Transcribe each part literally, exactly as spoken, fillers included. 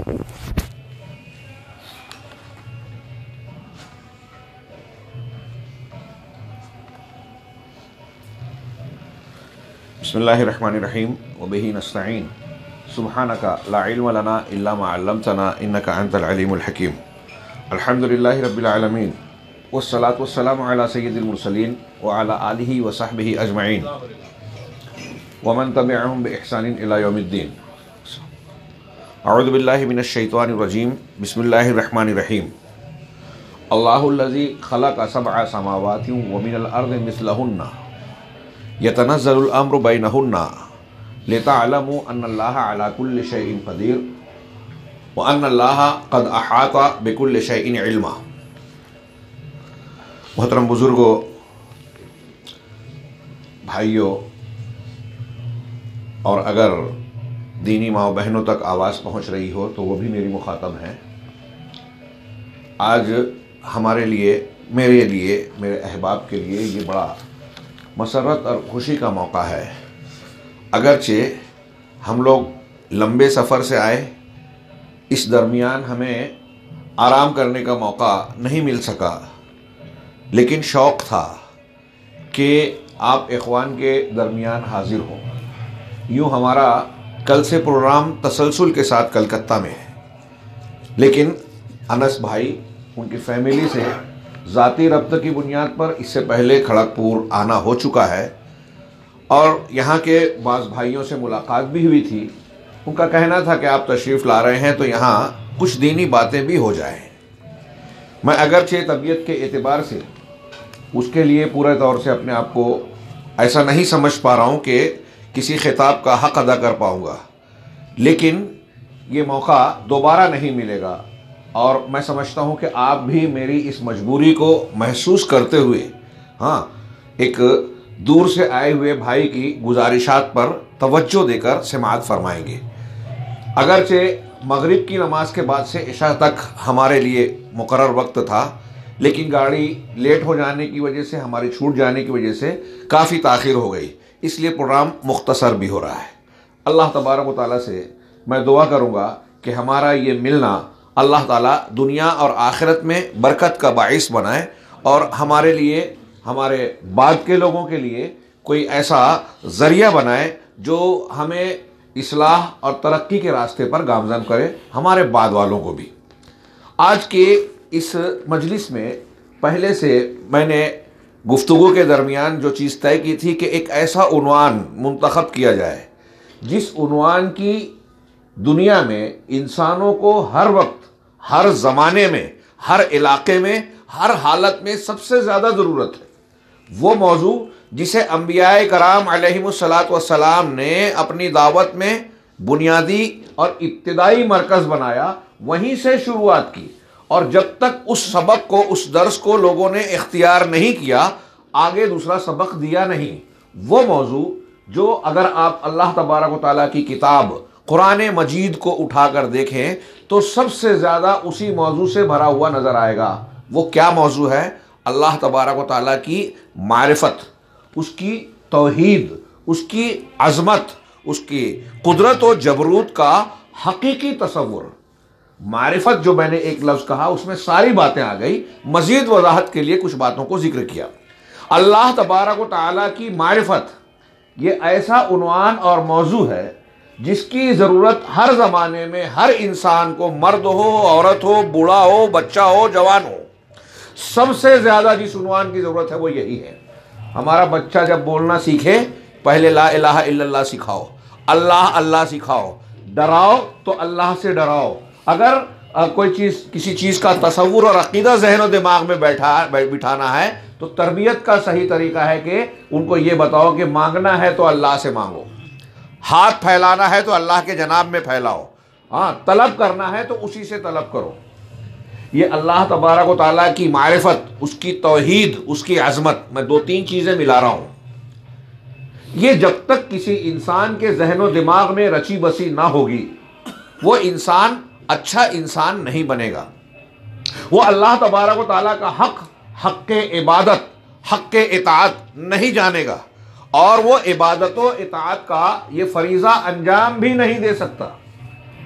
बिस्मिल्लाहिर्रहमानिर्रहीम व बिही नस्तईन सुब्हानका ला इल्म लना इल्ला मा अल्लमतना इन्नका अंतल अलीमुल हकीम। अल्हम्दुलिल्लाहि रब्बिल आलमीन वस्सलातु वस्सलामु अला सय्यिदिल मुरसलीन व अला आलिहि व सहबिहि अजमईन व मन तबिअहुम बि इहसानिन इला यौमिद्दीन। अऊज़ु बिल्लाहि मिनश शैतानिर रजीम। बिस्मिल्लाहिर रहमानिर रहीम। अल्लाहुल्लज़ी खलक़ सबअ समावाति व मिनल अर्दि मिस्लहुन्ना यतनज़्ज़लुल अम्रु बैनहुन्ना लितअलमू अन्नल्लाहा अला कुल्लि शैइन क़दीर व अन्नल्लाहा क़द अहाता बिकुल्लि शैइन इल्मा। मोहतरम बुजुर्गों, भाइयों, और अगर दीनी माँ बहनों तक आवाज़ पहुँच रही हो तो वो भी मेरी मुखातब हैं। आज हमारे लिए, मेरे लिए, मेरे अहबाब के लिए ये बड़ा मसरत और खुशी का मौका है। अगरचे हम लोग लंबे सफ़र से आए, इस दरमियान हमें आराम करने का मौका नहीं मिल सका, लेकिन शौक़ था कि आप इख़वान के दरमियान हाजिर हों। यूँ हमारा कल से प्रोग्राम तसलसल के साथ कलकत्ता में है, लेकिन अनस भाई उनकी फैमिली से ज़ाती रब्त की बुनियाद पर इससे पहले खड़गपुर आना हो चुका है और यहाँ के बाज़ भाइयों से मुलाकात भी हुई थी। उनका कहना था कि आप तशरीफ़ ला रहे हैं तो यहाँ कुछ दीनी बातें भी हो जाएं। मैं अगरचे तबीयत के एतबार से उसके लिए पूरे तौर से अपने आप को ऐसा नहीं समझ पा रहा हूँ कि किसी खिताब का हक़ अदा कर पाऊँगा, लेकिन ये मौका दोबारा नहीं मिलेगा और मैं समझता हूँ कि आप भी मेरी इस मजबूरी को महसूस करते हुए, हाँ, एक दूर से आए हुए भाई की गुजारिशात पर तवज्जो देकर समाअत फरमाएंगे। अगरचे मगरिब की नमाज के बाद से इशा तक हमारे लिए मुकर्रर वक्त था, लेकिन गाड़ी लेट हो जाने की वजह से, हमारी छूट जाने की वजह से काफ़ी ताख़ीर हो गई, इसलिए प्रोग्राम मुख्तसर भी हो रहा है। अल्लाह तबारक व तआला से मैं दुआ करूँगा कि हमारा ये मिलना अल्लाह ताला दुनिया और आखिरत में बरकत का बाइस बनाए और हमारे लिए, हमारे बाद के लोगों के लिए कोई ऐसा ज़रिया बनाए जो हमें इस्लाह और तरक्की के रास्ते पर गामज़न करे, हमारे बाद वालों को भी। आज के इस मजलिस में पहले से मैंने गुफ्तगू के दरमियान जो चीज़ तय की थी कि एक ऐसा उन्वान मुंतखब किया जाए जिस उन्वान की दुनिया में इंसानों को हर वक्त, हर ज़माने में, हर इलाके में, हर हालत में सबसे ज़्यादा ज़रूरत है। वो मौजू जिसे अंबियाए कराम अलैहिमुस्सलातु वस्सलाम ने अपनी दावत में बुनियादी और इब्तिदाई मरकज़ बनाया, वहीं से शुरुआत की और जब तक उस सबक को, उस दर्स को लोगों ने इख्तियार नहीं किया, आगे दूसरा सबक दिया नहीं। वो मौजू जो अगर आप अल्लाह तबारक व तआला की किताब कुरान मजीद को उठाकर देखें तो सबसे ज़्यादा उसी मौजू से भरा हुआ नज़र आएगा। वो क्या मौजू है? अल्लाह तबारक व तआला की मारिफत, उसकी तौहीद, उसकी अज़मत, उसकी कुदरत और जबरूत का हकीकी तसव्वुर। मारिफत जो मैंने एक लफ्ज़ कहा उसमें सारी बातें आ गई। मज़ीद वजाहत के लिए कुछ बातों को जिक्र किया। अल्लाह तबारक व तआला की मारिफत ये ऐसा उन्वान और मौजू है जिसकी ज़रूरत हर ज़माने में हर इंसान को, मर्द हो, औरत हो, बूढ़ा हो, बच्चा हो, जवान हो, सबसे ज़्यादा जिस उन्वान की ज़रूरत है वो यही है। हमारा बच्चा जब बोलना सीखे, पहले ला इलाहा इल्लल्लाह सिखाओ, अल्लाह अल्लाह सिखाओ, डराओ तो अल्लाह से डराओ। अगर आ, कोई चीज़, किसी चीज़ का तसव्वुर और अक़ीदा ज़हन और दिमाग में बैठा बिठाना है तो तरबियत का सही तरीका है कि उनको ये बताओ कि मांगना है तो अल्लाह से मांगो, हाथ फैलाना है तो अल्लाह के जनाब में फैलाओ, हाँ, तलब करना है तो उसी से तलब करो। ये अल्लाह तबारक व तआला की मारिफत, उसकी तौहीद, उसकी अज़मत, मैं दो तीन चीज़ें मिला रहा हूँ। ये जब तक किसी इंसान के जहन व दिमाग में रची बसी ना होगी, वो इंसान अच्छा इंसान नहीं बनेगा। वो अल्लाह तबारक व तआला का हक़, हक़ इबादत, हक़ इताअत नहीं जानेगा और वो इबादत व इताअत का ये फरीज़ा अंजाम भी नहीं दे सकता।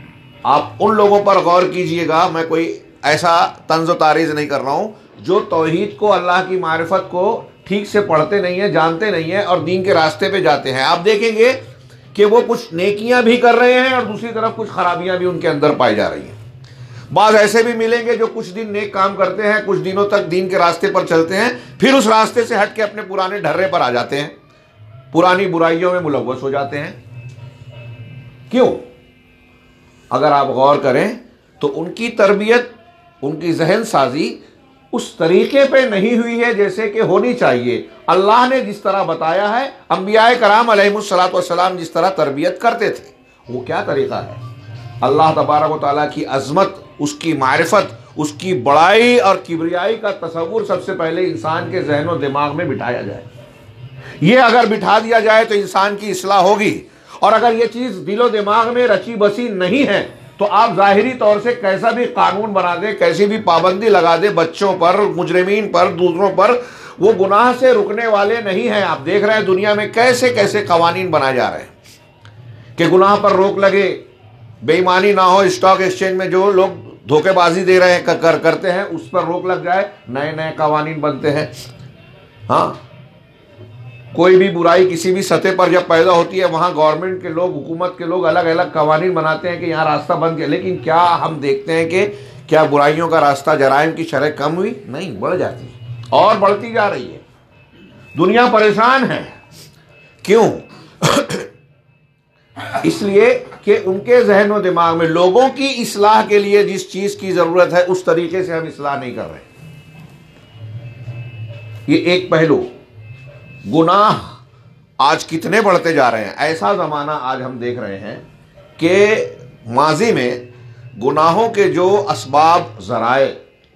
आप उन लोगों पर गौर कीजिएगा, मैं कोई ऐसा तंज़ तारीज़ नहीं कर रहा हूँ, जो तौहीद को, अल्लाह की मारिफत को ठीक से पढ़ते नहीं है, जानते नहीं है और दीन के रास्ते पे जाते हैं। आप देखेंगे कि वो कुछ नेकियां भी कर रहे हैं और दूसरी तरफ कुछ खराबियां भी उनके अंदर पाई जा रही हैं। बाज़ ऐसे भी मिलेंगे जो कुछ दिन नेक काम करते हैं, कुछ दिनों तक दीन के रास्ते पर चलते हैं, फिर उस रास्ते से हट के अपने पुराने ढर्रे पर आ जाते हैं, पुरानी बुराइयों में मुलव्वस हो जाते हैं। क्यों? अगर आप गौर करें तो उनकी तरबियत, उनकी जहन साजी उस तरीके पे नहीं हुई है जैसे कि होनी चाहिए। अल्लाह ने जिस तरह बताया है, अंबियाए कराम अलैहिमुस्सलातु वस्सलाम जिस तरह तरबियत करते थे, वो क्या तरीका है? अल्लाह तबारक व तआला की अज़मत, उसकी मारिफत, उसकी बड़ाई और किबरियाई का तसव्वुर सबसे पहले इंसान के जहन और दिमाग में बिठाया जाए। ये अगर बिठा दिया जाए तो इंसान की इस्लाह होगी। और अगर ये चीज़ दिलो दिमाग में रची बसी नहीं है तो आप ज़ाहिरी तौर से कैसा भी कानून बना दे, कैसी भी पाबंदी लगा दे बच्चों पर, मुजरिमीन पर, दूसरों पर, वो गुनाह से रुकने वाले नहीं हैं। आप देख रहे हैं दुनिया में कैसे कैसे कवानीन बनाए जा रहे हैं कि गुनाह पर रोक लगे, बेईमानी ना हो, स्टॉक एक्सचेंज में जो लोग धोखेबाजी दे रहे हैं, कर, कर करते हैं, उस पर रोक लग जाए, नए नए कवानीन बनते हैं। हाँ, कोई भी बुराई किसी भी सतह पर जब पैदा होती है, वहाँ गवर्नमेंट के लोग, हुकूमत के लोग अलग अलग कवानीन बनाते हैं कि यहाँ रास्ता बंद किया। लेकिन क्या हम देखते हैं कि क्या बुराइयों का रास्ता, जराइम की शरह कम हुई? नहीं, बढ़ जाती है और बढ़ती जा रही है। दुनिया परेशान है। क्यों? इसलिए कि उनके जहन व दिमाग में लोगों की इस्लाह के लिए जिस चीज़ की ज़रूरत है उस तरीके से हम इस्लाह नहीं कर रहे। ये एक पहलू। गुनाह आज कितने बढ़ते जा रहे हैं। ऐसा ज़माना आज हम देख रहे हैं कि माजी में गुनाहों के जो असबाब, ज़राए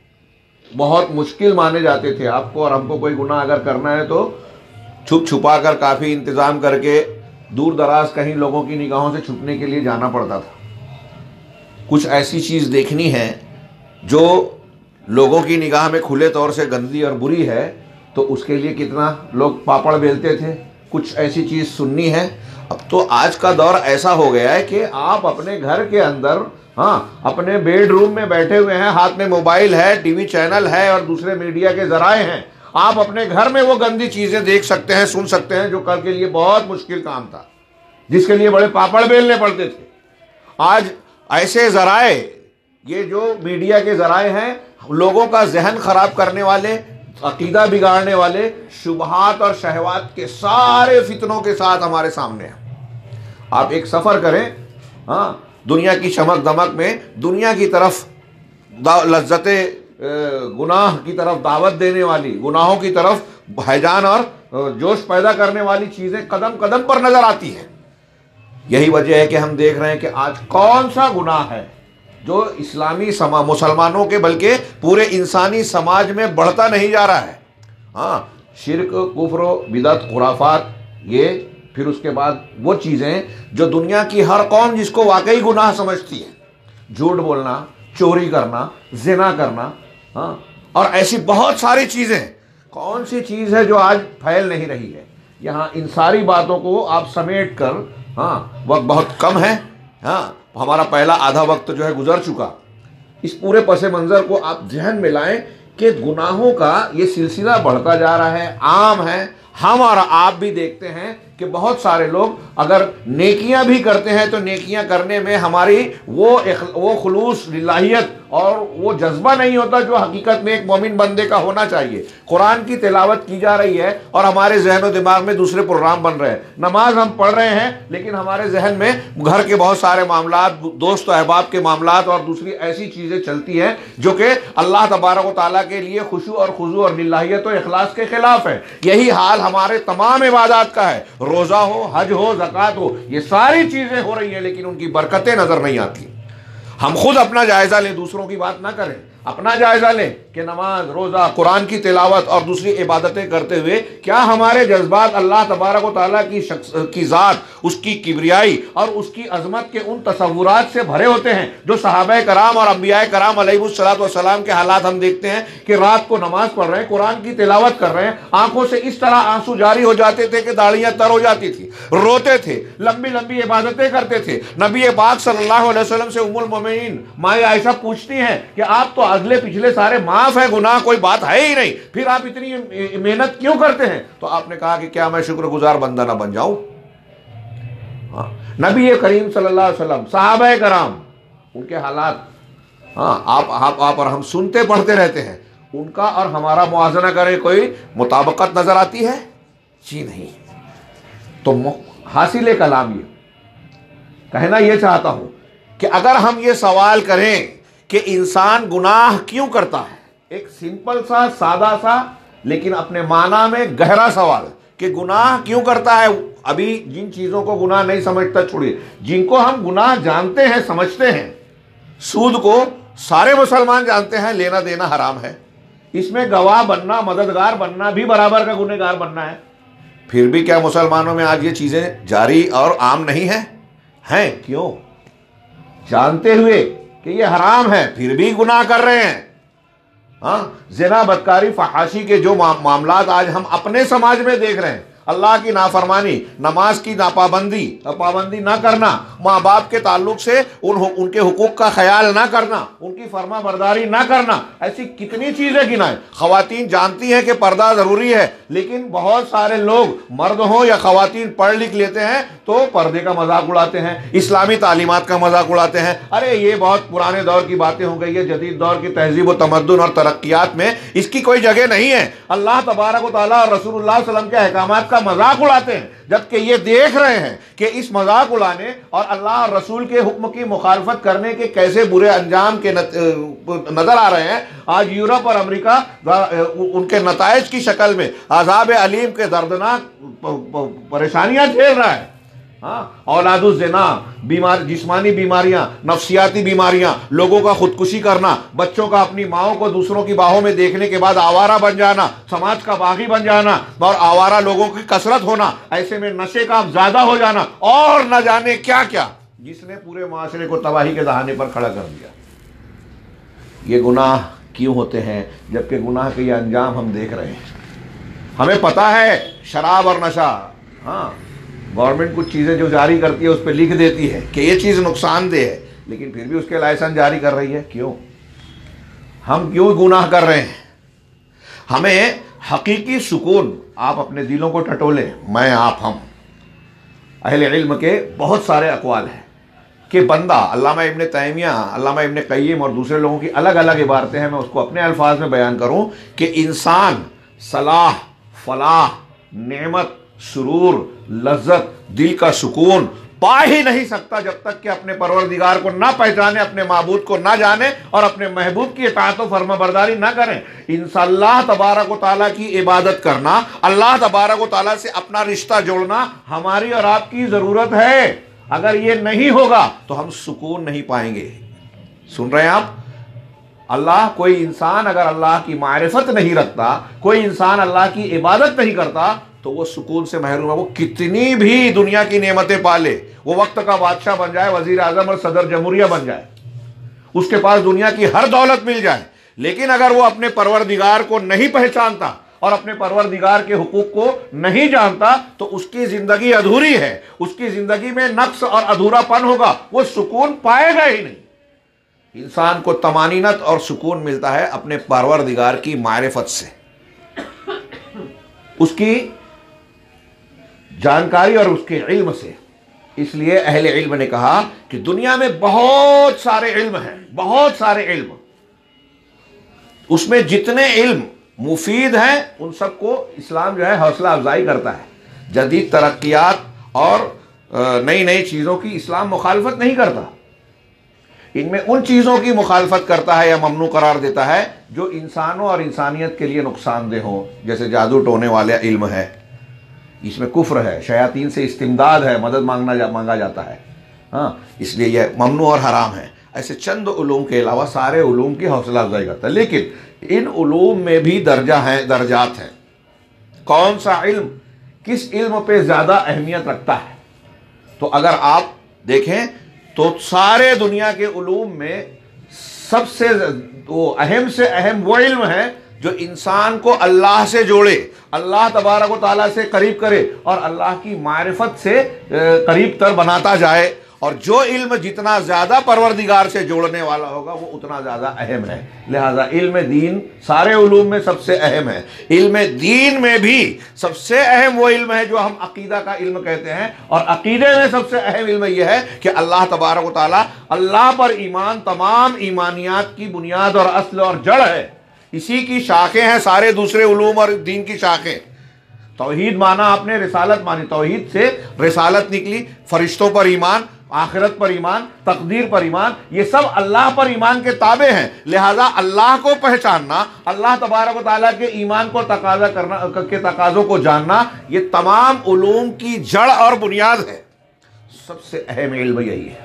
बहुत मुश्किल माने जाते थे आपको और हमको। कोई गुनाह अगर करना है तो छुप छुपा कर, काफ़ी इंतज़ाम करके, दूर दराज कहीं लोगों की निगाहों से छुपने के लिए जाना पड़ता था। कुछ ऐसी चीज़ देखनी है जो लोगों की निगाह में खुले तौर से गंदी और बुरी है, तो उसके लिए कितना लोग पापड़ बेलते थे। कुछ ऐसी चीज़ सुननी है। अब तो आज का दौर ऐसा हो गया है कि आप अपने घर के अंदर, हाँ, अपने बेडरूम में बैठे हुए हैं, हाथ में मोबाइल है, टीवी चैनल है और दूसरे मीडिया के जराए हैं। आप अपने घर में वो गंदी चीज़ें देख सकते हैं, सुन सकते हैं, जो कल के लिए बहुत मुश्किल काम था, जिसके लिए बड़े पापड़ बेलने पड़ते थे। आज ऐसे जराए, ये जो मीडिया के जराए हैं, लोगों का जहन खराब करने वाले, अकीदा बिगाड़ने वाले, शुबहात और शहवात के सारे फितनों के साथ हमारे सामने हैं। आप एक सफ़र करें, हाँ, दुनिया की चमक दमक में, दुनिया की तरफ लज्जते गुनाह की तरफ दावत देने वाली, गुनाहों की तरफ हैजान और जोश पैदा करने वाली चीज़ें कदम कदम पर नज़र आती हैं। यही वजह है कि हम देख रहे हैं कि आज कौन सा गुनाह है जो इस्लामी समा मुसलमानों के बल्कि पूरे इंसानी समाज में बढ़ता नहीं जा रहा है। हाँ, शिर्क, कुफ्र, बिदअत, खुराफात, ये फिर उसके बाद वो चीज़ें जो दुनिया की हर कौम जिसको वाकई गुनाह समझती है, झूठ बोलना, चोरी करना, जिना करना, हाँ, और ऐसी बहुत सारी चीज़ें। कौन सी चीज़ है जो आज फैल नहीं रही है? यहाँ इन सारी बातों को आप समेट कर, हाँ, वक्त बहुत कम है, हाँ, हमारा पहला आधा वक्त जो है गुजर चुका। इस पूरे पसे मंज़र को आप ध्यान में लाएं कि गुनाहों का ये सिलसिला बढ़ता जा रहा है, आम है। हम और आप भी देखते हैं कि बहुत सारे लोग अगर नेकियां भी करते हैं तो नेकियां करने में हमारी वो वो खुलूस, लिल्लाहियत और वो जज्बा नहीं होता जो हकीकत में एक मोमिन बंदे का होना चाहिए। कुरान की तिलावत की जा रही है और हमारे जहन और दिमाग में दूसरे प्रोग्राम बन रहे हैं। नमाज हम पढ़ रहे हैं लेकिन हमारे जहन में घर के बहुत सारे मामला, दोस्त अहबाब के मामला और दूसरी ऐसी चीज़ें चलती हैं जो कि अल्लाह तबारक व तआला के लिए खुशू और खुजू और लिल्लाहियत और इखलास के खिलाफ है। यही हाल हमारे तमाम इबादत का है। रोज़ा हो, हज हो, ज़कात हो, ये सारी चीज़ें हो रही हैं लेकिन उनकी बरकतें नज़र नहीं आती। हम खुद अपना जायज़ा लें, दूसरों की बात ना करें। अपना जायज़ा लें कि नमाज, रोज़ा, कुरान की तिलावत और दूसरी इबादतें करते हुए क्या हमारे जज्बात अल्लाह तबारक व तआला की शख्स की ज़ात, उसकी किबरियाई और उसकी अजमत के उन तसव्वुरात से भरे होते हैं जो सहाबाए कराम और अंबियाए कराम अलैहिमुस्सलातु वस्सलाम के हालात हम देखते हैं कि रात को नमाज पढ़ रहे हैं, कुरान की तिलावत कर रहे हैं, आंखों से इस तरह आंसू जारी हो जाते थे कि दाढ़ियां तर हो जाती थी, रोते थे, लंबी लंबी इबादतें करते थे। नबी पाक सल्लल्लाहु अलैहि वसल्लम से उम्मुल मोमिनीन माए आयशा पूछती हैं कि आप तो अगले पिछले सारे माफ है, गुनाह कोई बात है ही नहीं, फिर आप इतनी मेहनत क्यों करते हैं? तो आपने कहा कि क्या मैं शुक्रगुजार बंदा ना बन जाऊं? हाँ, नबी करीम सल्लल्लाहु अलैहि वसल्लम, सहाबाए कराम, उनके हालात, हाँ, आप आप आप और हम सुनते पढ़ते रहते हैं, उनका और हमारा मुआवजा करें, कोई मुताबिकत नजर आती है? जी नहीं। तो हासिल कलाम ये कहना ये चाहता हूं कि अगर हम ये सवाल करें कि इंसान गुनाह क्यों करता है, एक सिंपल सा सादा सा लेकिन अपने माना में गहरा सवाल कि गुनाह क्यों करता है। अभी जिन चीजों को गुनाह नहीं समझता छोड़िए, जिनको हम गुनाह जानते हैं, समझते हैं, सूद को सारे मुसलमान जानते हैं लेना देना हराम है, इसमें गवाह बनना, मददगार बनना भी बराबर का गुनहगार बनना है, फिर भी क्या मुसलमानों में आज ये चीजें जारी और आम नहीं है? हैं क्यों? जानते हुए कि ये हराम है फिर भी गुनाह कर रहे हैं। हाँ, ज़िना, बदकारी, फहाशी के जो मा, मामलात आज हम अपने समाज में देख रहे हैं, अल्लाह की नाफरमानी, नमाज की नापाबंदी, पाबंदी ना करना, माँ बाप के ताल्लुक से उन उनके हुकूक का ख्याल ना करना, उनकी फर्मा बरदारी ना करना, ऐसी कितनी चीज़ें गिनाएं। ख़वातीन जानती हैं कि पर्दा ज़रूरी है, लेकिन बहुत सारे लोग, मर्द हों या ख़वातीन, पढ़ लिख लेते हैं तो पर्दे का मजाक उड़ाते हैं, इस्लामी तालीमात का मजाक उड़ाते हैं। अरे ये बहुत पुराने दौर की बातें हो गई है, जदीद दौर की तहजीब व तमद्दुन और तरक्कियात में इसकी कोई जगह नहीं है। अल्लाह तबारक व तआला और रसूलुल्लाह सल्लल्लाहु अलैहि वसल्लम के अहकामात का मजाक उड़ाते हैं, जबकि ये देख रहे हैं कि इस मजाक उड़ाने और अल्लाह और रसूल के हुक्म की मुखालफत करने के कैसे बुरे अंजाम के नजर आ रहे हैं। आज यूरोप और अमेरिका उनके नताइज की शक्ल में अज़ाब अलीम के दर्दनाक परेशानियां झेल रहा है। हाँ, औलादुज़ ज़िना, बीमार, जिस्मानी बीमारियां, नफ्सियाती बीमारियां, लोगों का खुदकुशी करना, बच्चों का अपनी माओं को दूसरों की बाहों में देखने के बाद आवारा बन जाना, समाज का बागी बन जाना और आवारा लोगों की कसरत होना, ऐसे में नशे का ज्यादा हो जाना और न जाने क्या क्या, जिसने पूरे माशरे को तबाही के दहाने पर खड़ा कर दिया। ये गुनाह क्यों होते हैं? जबकि गुनाह के ये अंजाम हम देख रहे हैं। हमें पता है शराब और नशा, हाँ, गवर्नमेंट कुछ चीज़ें जो जारी करती है उस पर लिख देती है कि ये चीज़ नुकसानदेह है, लेकिन फिर भी उसके लाइसेंस जारी कर रही है। क्यों? हम क्यों गुनाह कर रहे हैं? हमें हकीकी सुकून, आप अपने दिलों को टटोले, मैं, आप, हम, अहले इल्म के बहुत सारे अक़वाल हैं कि बंदा, अल्लामा इब्न तैमिया, अल्लामा इब्न क़य्यिम और दूसरे लोगों की अलग अलग इबारतें हैं, मैं उसको अपने अल्फाज में बयान करूं कि इंसान सलाह, फलाह, नेमत, सुरूर, लज्जत, दिल का सुकून पा ही नहीं सकता जब तक कि अपने परवरदिगार को ना पहचाने, अपने माबूद को ना जाने और अपने महबूब की इताअत व फर्माबरदारी ना करें। इंशाअल्लाह तबारक व तआला की इबादत करना, अल्लाह तबारक व तआला से अपना रिश्ता जोड़ना हमारी और आपकी ज़रूरत है। अगर ये नहीं होगा तो हम सुकून नहीं पाएंगे। सुन रहे हैं आप? अल्लाह, कोई इंसान अगर अल्लाह की मारिफत नहीं रखता, कोई इंसान अल्लाह की इबादत नहीं करता, तो वो सुकून से महरूम है। वो कितनी भी दुनिया की नेमतें पाले, वो वक्त का बादशाह बन जाए, वजीर आजम और सदर जमहूरिया बन जाए, उसके पास दुनिया की हर दौलत मिल जाए, लेकिन अगर वो अपने परवरदिगार को नहीं पहचानता और अपने परवरदिगार के हुकूक को नहीं जानता, तो उसकी जिंदगी अधूरी है, उसकी जिंदगी में नक्स और अधूरापन होगा, वो सुकून पाएगा ही नहीं। इंसान को तमानीनत और सुकून मिलता है अपने परवरदिगार की मारिफत से, उसकी जानकारी और उसके इल्म से। इसलिए अहले इल्म ने कहा कि दुनिया में बहुत सारे इल्म हैं, बहुत सारे इल्म, उसमें जितने इल्म मुफीद हैं उन सबको इस्लाम जो है हौसला अफजाई करता है। जदीद तरक्कियात और नई नई चीज़ों की इस्लाम मुखालफत नहीं करता, इनमें उन चीज़ों की मुखालफत करता है या ममनू करार देता है जो इंसानों और इंसानियत के लिए नुकसानदेह हो। जैसे जादू टोने वाले इल्म है, इसमें कुफ्र है, शयातीन से इस्तिमदाद है, मदद मांगना जा, मांगा जाता है, हाँ, इसलिए यह ममनू और हराम है। ऐसे चंद उलूम के अलावा सारे उलूम की हौसला अफजाई करता है। लेकिन इन उलूम में भी दर्जा है, दर्जात हैं। कौन सा इल्म किस इल्म पे ज़्यादा अहमियत रखता है। तो अगर आप देखें तो सारे दुनिया के उलूम में सबसे वो अहम से अहम वो इल्म है जो इंसान को अल्लाह से जोड़े, अल्लाह तबारक व तआला से करीब करे और अल्लाह की मारिफत से करीब तर बनाता जाए। और जो इल्म जितना ज़्यादा परवरदिगार से जोड़ने वाला होगा वो उतना ज़्यादा अहम है। लिहाजा इल्म दीन सारे उलूम में सबसे अहम है। इल्म दीन में भी सबसे अहम वो इल्म है जो हम अकीदा का इल्म कहते हैं। और अकीदे में सबसे अहम इल्म यह है कि अल्लाह तबारक व तआला, अल्लाह पर ईमान तमाम ईमानियात की बुनियाद और असल और जड़ है। इसी की शाखें हैं सारे दूसरे उलूम और दीन की शाखें। तौहीद माना आपने, रिसालत मानी, तौहीद से रिसालत निकली, फरिश्तों पर ईमान, आखिरत पर ईमान, तकदीर पर ईमान, ये सब अल्लाह पर ईमान के ताबे हैं। लिहाजा अल्लाह को पहचानना, अल्लाह तबारक व तआला के ईमान को तकाजा करना, के तकाजों को जानना, ये तमाम उलूम की जड़ और बुनियाद है। सबसे अहम इल्म यही है।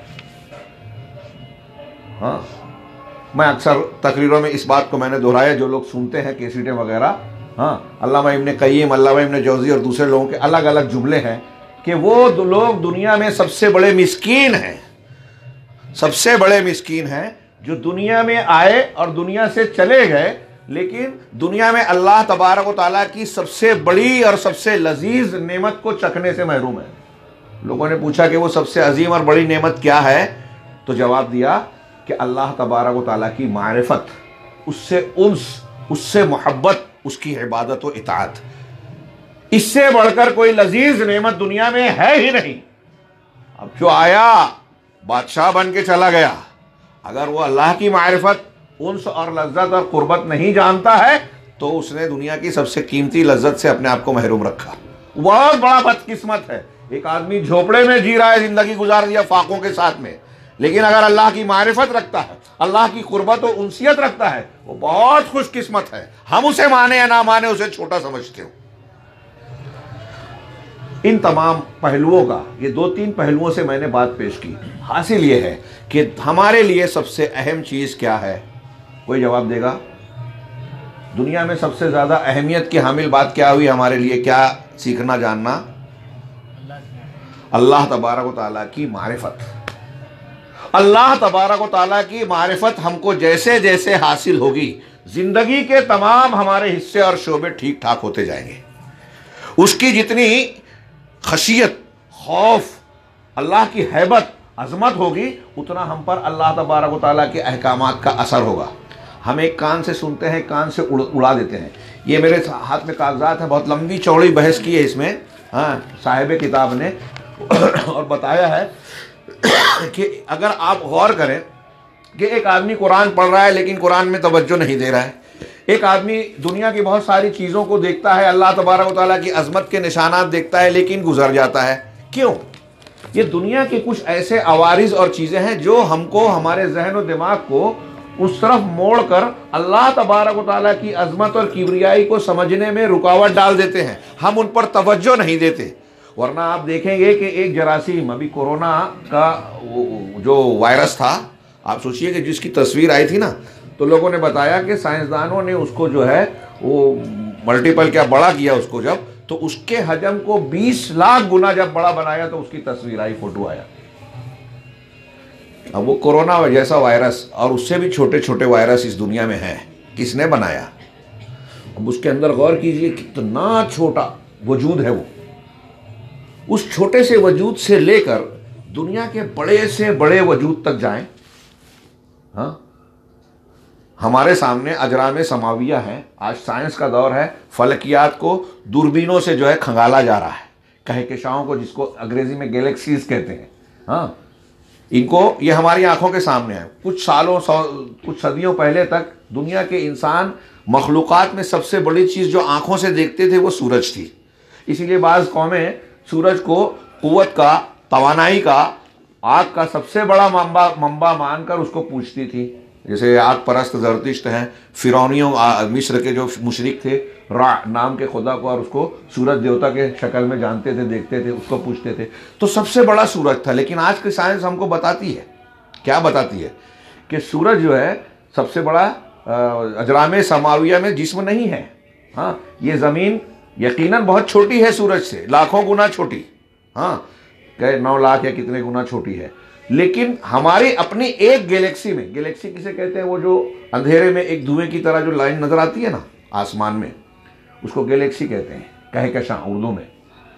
हाँ, मैं अक्सर तकरीरों में इस बात को मैंने दोहराया, जो लोग सुनते हैं कैसेटें वगैरह, हाँ, अल्लामा इब्न क़य्यिम, अल्लामा इब्न जौज़ी और दूसरे लोगों के अलग अलग जुमले हैं कि वो लोग दुनिया में सबसे बड़े मिस्कीन हैं, सबसे बड़े मिस्कीन हैं जो दुनिया में आए और दुनिया से चले गए, लेकिन दुनिया में अल्लाह तबारक व तआला की सबसे बड़ी और सबसे लजीज नेमत को चखने से महरूम है। लोगों ने पूछा कि वो सबसे अजीम और बड़ी नेमत क्या है, तो जवाब दिया कि अल्लाह तबारक व तआला की मारिफत, उससे उन्स, उससे मोहब्बत, उसकी इबादत व इताअत। इससे बढ़कर कोई लजीज नेमत दुनिया में है ही नहीं। अब जो आया बादशाह बन के चला गया, अगर वो अल्लाह की मारिफत, उन्स और लज्जत और कुर्बत नहीं जानता है तो उसने दुनिया की सबसे कीमती लज्जत से अपने आप को महरूम रखा। बहुत बड़ा बदकिस्मत है। एक आदमी झोपड़े में जी रहा है, जिंदगी गुजार दिया फाकों के साथ में, लेकिन अगर अल्लाह की मारिफत रखता है, अल्लाह की कुर्बत और उनसियत रखता है, वो बहुत खुशकिस्मत है। हम उसे माने या ना माने, उसे छोटा समझते हो। इन तमाम पहलुओं का, ये दो तीन पहलुओं से मैंने बात पेश की। हासिल ये है कि हमारे लिए सबसे अहम चीज़ क्या है? कोई जवाब देगा? दुनिया में सबसे ज़्यादा अहमियत की हामिल बात क्या हुई हमारे लिए? क्या सीखना जानना? अल्लाह तबारक व तआला की मारिफत। अल्लाह तबारक व तआला की मारिफत हमको जैसे जैसे हासिल होगी, जिंदगी के तमाम हमारे हिस्से और शोबे ठीक ठाक होते जाएंगे। उसकी जितनी खशियत, खौफ, अल्लाह की हैबत, अजमत होगी, उतना हम पर अल्लाह तबारक व तआला के अहकामात का असर होगा। हम एक कान से सुनते हैं, कान से उड़, उड़ा देते हैं। ये मेरे हाथ में कागजात हैं, बहुत लंबी चौड़ी बहस की है इसमें, हाँ, साहिब किताब ने, और बताया है कि अगर आप गौर करें कि एक आदमी कुरान पढ़ रहा है लेकिन कुरान में तवज्जो नहीं दे रहा है, एक आदमी दुनिया की बहुत सारी चीज़ों को देखता है, अल्लाह तबारक व तआला की अज़मत के निशानात देखता है, लेकिन गुजर जाता है। क्यों? ये दुनिया के कुछ ऐसे अवारिज़ और चीज़ें हैं जो हमको, हमारे जहन और दिमाग को उस तरफ मोड़ कर अल्लाह तबारक व तआला की अज़मत और किबरियाई को समझने में रुकावट डाल देते हैं। हम उन पर तवज्जो नहीं देते। वरना आप देखेंगे कि एक जरासीम, अभी कोरोना का जो वायरस था, आप सोचिए कि जिसकी तस्वीर आई थी ना, तो लोगों ने बताया कि साइंसदानों ने उसको जो है वो मल्टीपल क्या बड़ा किया उसको, जब तो उसके हजम को बीस लाख गुना जब बड़ा बनाया तो उसकी तस्वीर आई, फोटो आया। अब वो कोरोना जैसा वायरस और उससे भी छोटे छोटे वायरस इस दुनिया में हैं, किसने बनाया? अब उसके अंदर गौर कीजिए कितना छोटा वजूद है वो। उस छोटे से वजूद से लेकर दुनिया के बड़े से बड़े वजूद तक जाएं। हाँ, हमारे सामने अजराम समाविया है। आज साइंस का दौर है, फलकियात को दूरबीनों से जो है खंगाला जा रहा है, कहकशाओं को, जिसको अंग्रेजी में गैलेक्सीज कहते हैं। हाँ, इनको, ये हमारी आंखों के सामने है। कुछ सालों सौ कुछ सदियों पहले तक दुनिया के इंसान मखलूक़ात में सबसे बड़ी चीज़ जो आंखों से देखते थे वो सूरज थी। इसीलिए बाज़ कौमें सूरज को क़ुव्वत का, तवानाई का, आग का सबसे बड़ा मंबा मंबा मानकर उसको पूछती थी। जैसे आग परस्त ज़रतिश्त हैं, फ़िरौनियों, मिस्र के जो मुशरिक थे, रा नाम के खुदा को, और उसको सूरज देवता के शक्ल में जानते थे, देखते थे, उसको पूछते थे। तो सबसे बड़ा सूरज था। लेकिन आज की साइंस हमको बताती है, क्या बताती है? कि सूरज जो है सबसे बड़ा अजराम समाविया में जिस्म नहीं है। हाँ, ये ज़मीन यकीनन बहुत छोटी है सूरज से, लाखों गुना छोटी, हाँ कहे नौ लाख या कितने गुना छोटी है, लेकिन हमारी अपनी एक गैलेक्सी में, गैलेक्सी किसे कहते हैं, वो जो अंधेरे में एक धुएं की तरह जो लाइन नजर आती है ना आसमान में, उसको गैलेक्सी कहते हैं, कहकशां उर्दू में।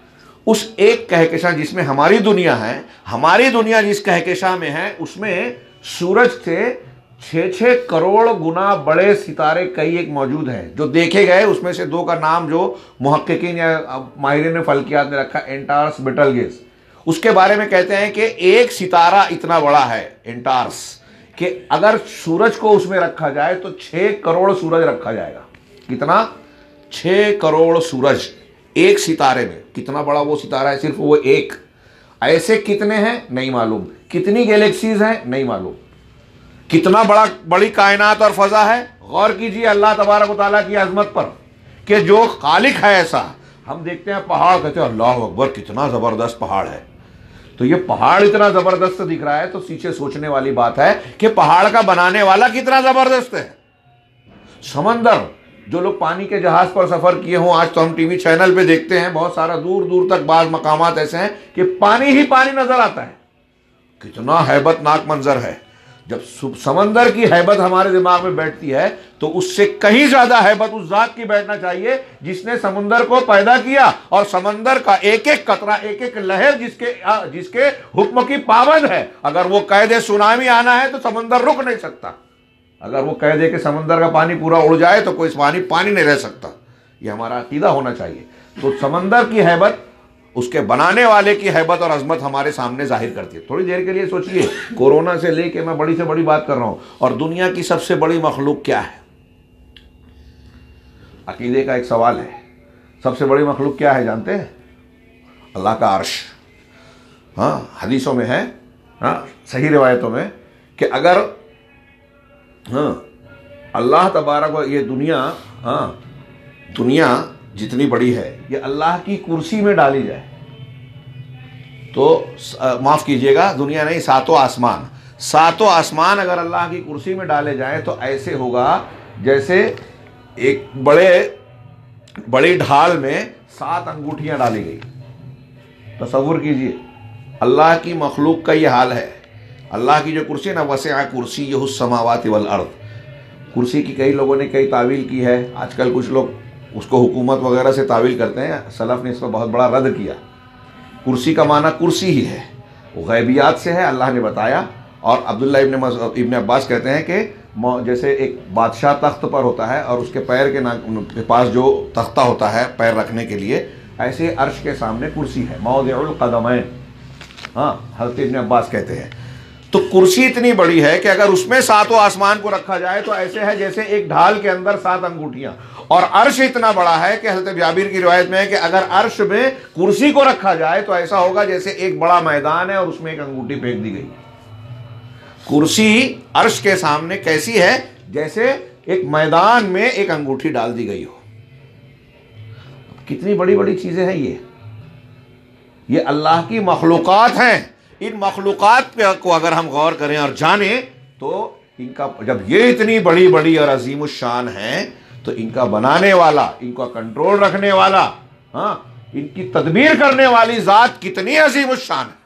उस एक कहकशां जिसमें हमारी दुनिया है, हमारी दुनिया जिस कहकशां में है, उसमें सूरज से छः छः करोड़ गुना बड़े सितारे कई एक मौजूद हैं जो देखे गए। उसमें से दो का नाम जो मुहक्किकीन या माहिरीन फल्कियात ने रखा, एंटार्स, बेटलगेज, उसके बारे में कहते हैं कि एक सितारा इतना बड़ा है एंटार्स कि अगर सूरज को उसमें रखा जाए तो छः करोड़ सूरज रखा जाएगा। कितना? छः करोड़ सूरज एक सितारे में। कितना बड़ा वो सितारा है, सिर्फ वो एक। ऐसे कितने हैं नहीं मालूम, कितनी गैलेक्सीज हैं नहीं मालूम, कितना बड़ा बड़ी कायनात और फजा है। गौर कीजिए अल्लाह तबारक व तआला की अजमत पर कि जो खालिक है ऐसा। हम देखते हैं पहाड़, कहते हैं अल्लाह अकबर कितना ज़बरदस्त पहाड़ है, तो ये पहाड़ इतना ज़बरदस्त दिख रहा है तो पीछे सोचने वाली बात है कि पहाड़ का बनाने वाला कितना ज़बरदस्त है। समंदर, जो लोग पानी के जहाज पर सफ़र किए हों, आज तो हम टीवी चैनल पे देखते हैं बहुत सारा, दूर दूर तक बाज़ मकामात ऐसे हैं कि पानी ही पानी नज़र आता है। कितना हैबतनाक मंजर है। जब समंदर की हैबत हमारे दिमाग में बैठती है तो उससे कहीं ज्यादा हैबत उस जात की बैठना चाहिए जिसने समुंदर को पैदा किया और समंदर का एक एक कतरा, एक एक लहर जिसके जिसके हुक्म की पाबंद है। अगर वो कह दे सुनामी आना है तो समंदर रुक नहीं सकता। अगर वो कह दे कि समंदर का पानी पूरा उड़ जाए तो कोई पानी पानी नहीं रह सकता। ये हमारा अकीदा होना चाहिए। तो समंदर की हैबत उसके बनाने वाले की हैबत और अजमत हमारे सामने जाहिर करती है। थोड़ी देर के लिए सोचिए, कोरोना से लेके मैं बड़ी से बड़ी बात कर रहा हूं, और दुनिया की सबसे बड़ी मखलूक क्या है? अकीदे का एक सवाल है। सबसे बड़ी मखलूक क्या है जानते हैं? अल्लाह का अर्श। हाँ, हदीसों में है, हाँ सही रिवायतों में, कि अगर हाँ अल्लाह तबारक, ये दुनिया, हाँ दुनिया जितनी बड़ी है ये अल्लाह की कुर्सी में डाली जाए तो, माफ़ कीजिएगा दुनिया नहीं, सातों आसमान, सातों आसमान अगर अल्लाह की कुर्सी में डाले जाएं तो ऐसे होगा जैसे एक बड़े बड़ी ढाल में सात अंगूठियां डाली गई। तसव्वुर कीजिए, अल्लाह की मखलूक का ये हाल है। अल्लाह की जो कुर्सी ना, वसिअ कुर्सिय्युहुस समावाति वल अर्द। कुर्सी की कई लोगों ने कई तावील की है, आजकल कुछ लोग उसको हुकूमत वगैरह से तावील करते हैं। सलफ ने इसको बहुत बड़ा रद्द किया। कुर्सी का माना कुर्सी ही है, वो गैबियात से है, अल्लाह ने बताया। और अब्दुल्ला इब्न इब्न अब्बास कहते हैं कि जैसे एक बादशाह तख्त पर होता है और उसके पैर के, के पास जो तख्ता होता है पैर रखने के लिए, ऐसे अर्श के सामने कुर्सी है, मौदिउल क़दमैन। हाँ, हज़रत इब्न अब्बास कहते हैं। तो कुर्सी इतनी बड़ी है कि अगर उसमें सातों आसमान को रखा जाए तो ऐसे है जैसे एक ढाल के अंदर सात अंगूठियां। और अर्श इतना बड़ा है कि हज़रत जाबिर की रिवायत में है कि अगर अर्श में कुर्सी को रखा जाए तो ऐसा होगा जैसे एक बड़ा मैदान है और उसमें एक अंगूठी फेंक दी गई। कुर्सी अर्श के सामने कैसी है? जैसे एक मैदान में एक अंगूठी डाल दी गई हो। कितनी बड़ी बड़ी चीजें हैं ये ये अल्लाह की मखलूकात हैं। इन मखलूकात पे को अगर हम गौर करें और जाने तो इनका, जब ये इतनी बड़ी बड़ी और अजीमुशान है तो इनका बनाने वाला, इनका कंट्रोल रखने वाला, हाँ इनकी तदबीर करने वाली जात कितनी अजीमुशान है।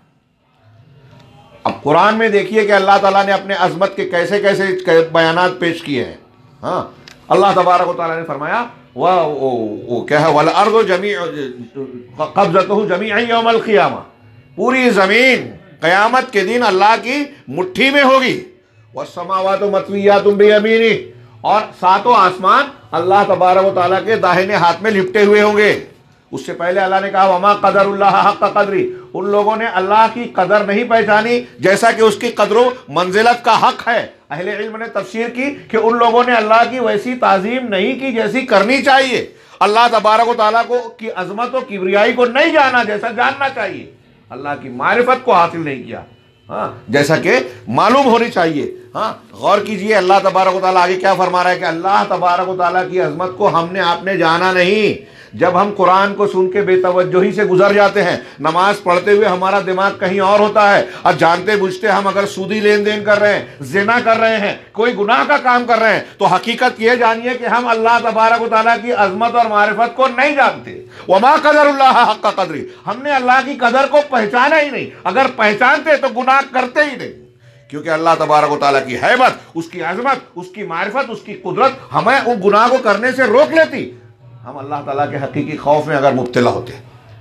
अब कुरान में देखिए कि अल्लाह ताला ने अपने अजमत के कैसे कैसे बयानात पेश किए हैं। हाँ, अल्लाह तबारक व तआला ने फरमाया वह वो, वो क्या है, वल अर्ज़ु जमी क़ब्ज़तुहु जमीअन यौमल क़ियामा। पूरी जमीन क़यामत के दिन अल्लाह की मुट्ठी में होगी। वस्समावातु मत्विय्यातुन बियमीनी, और सातों आसमान अल्लाह तबारक व तआला के दाहिने हाथ में लिपटे हुए होंगे। उससे पहले अल्लाह ने कहा वमा क़दरुल्लाह हक़्क़ क़द्री। उन लोगों ने अल्लाह की कदर नहीं पहचानी जैसा कि उसकी कदर मंजिलत का हक है। अहले इल्म ने तफसीर की कि उन लोगों ने अल्लाह की वैसी ताज़ीम नहीं की जैसी करनी चाहिए। अल्लाह तबारक व तआला को की अज़मत और किबरियाई को नहीं जाना जैसा जानना चाहिए। अल्लाह की मारिफत को हासिल नहीं किया, हाँ जैसा कि मालूम होनी चाहिए। हाँ, गौर कीजिए अल्लाह तबारक व तआला आगे क्या फरमा रहा है कि अल्लाह तबारक व तआला की अज़मत को हमने आपने जाना नहीं, जब हम कुरान को सुन के बेतवज्जोही से गुजर जाते हैं, नमाज पढ़ते हुए हमारा दिमाग कहीं और होता है, और जानते बुझते हम अगर सूदी लेन देन कर रहे हैं, जिना कर रहे हैं, कोई गुनाह का काम कर रहे हैं, तो हकीकत ये जानिए कि हम अल्लाह तबारक व तआला की अजमत और मारिफत को नहीं जानते। वमा कदरुल्लाह हक़्क़ क़द्री, हमने अल्लाह की कदर को पहचाना ही नहीं। अगर पहचानते तो गुनाह करते ही नहीं, क्योंकि अल्लाह तबारक व तआला की हैबत, उसकी अजमत, उसकी मारिफत, उसकी कुदरत हमें उन गुनाह को करने से रोक लेती। हम अल्लाह ताला के हकीकी खौफ में अगर मुब्तला होते,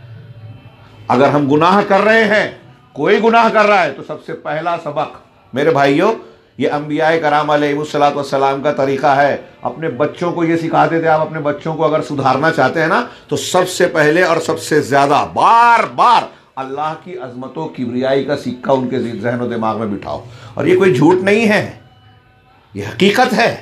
अगर हम गुनाह कर रहे हैं, कोई गुनाह कर रहा है, तो सबसे पहला सबक मेरे भाइयों, ये अंबियाए कराम अलैहिमुस्सलातु वस्सलाम का तरीका है। अपने बच्चों को ये सिखाते थे, आप अपने बच्चों को अगर सुधारना चाहते हैं ना, तो सबसे पहले और सबसे ज्यादा बार बार अल्लाह की अजमतों किब्रियाई का सिक्का उनके ज़हन और दिमाग में बिठाओ। और ये कोई झूठ नहीं है, ये हकीकत है।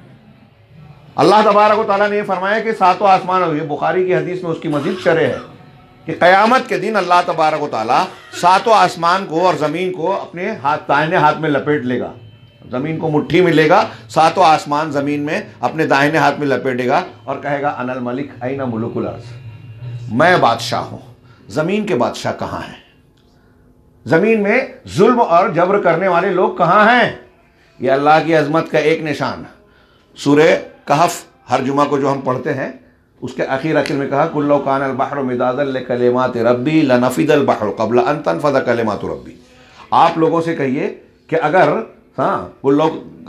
अल्लाह तबारक व तआला ने फरमाया कि सातों आसमान, ये बुखारी की हदीस में उसकी मजीद शरह है कि क़यामत के दिन अल्लाह तबारक व तआला सातों आसमान को और ज़मीन को अपने हाथ, दाहिने हाथ में लपेट लेगा। ज़मीन को मुट्ठी में लेगा, सातों आसमान ज़मीन में अपने दाहिने हाथ में लपेटेगा और कहेगा अनल मलिक ऐना मुलुकुल अर्ज़, मैं बादशाह हूँ, ज़मीन के बादशाह कहाँ हैं? ज़मीन में जुल्म और जबर करने वाले लोग कहाँ हैं? ये अल्लाह की अजमत का एक निशान। सूरह कहफ हर जुमा को जो हम पढ़ते हैं, उसके आखिर आखिर में कहा कुल्लौ कानल बहरु मिदादन लिकलिमात रब्बी लनफिदल बहरु क़ब्ल अन तनफ़द कलिमातु रब्बी। आप लोगों से कहिए कि अगर हाँ कुल्लौ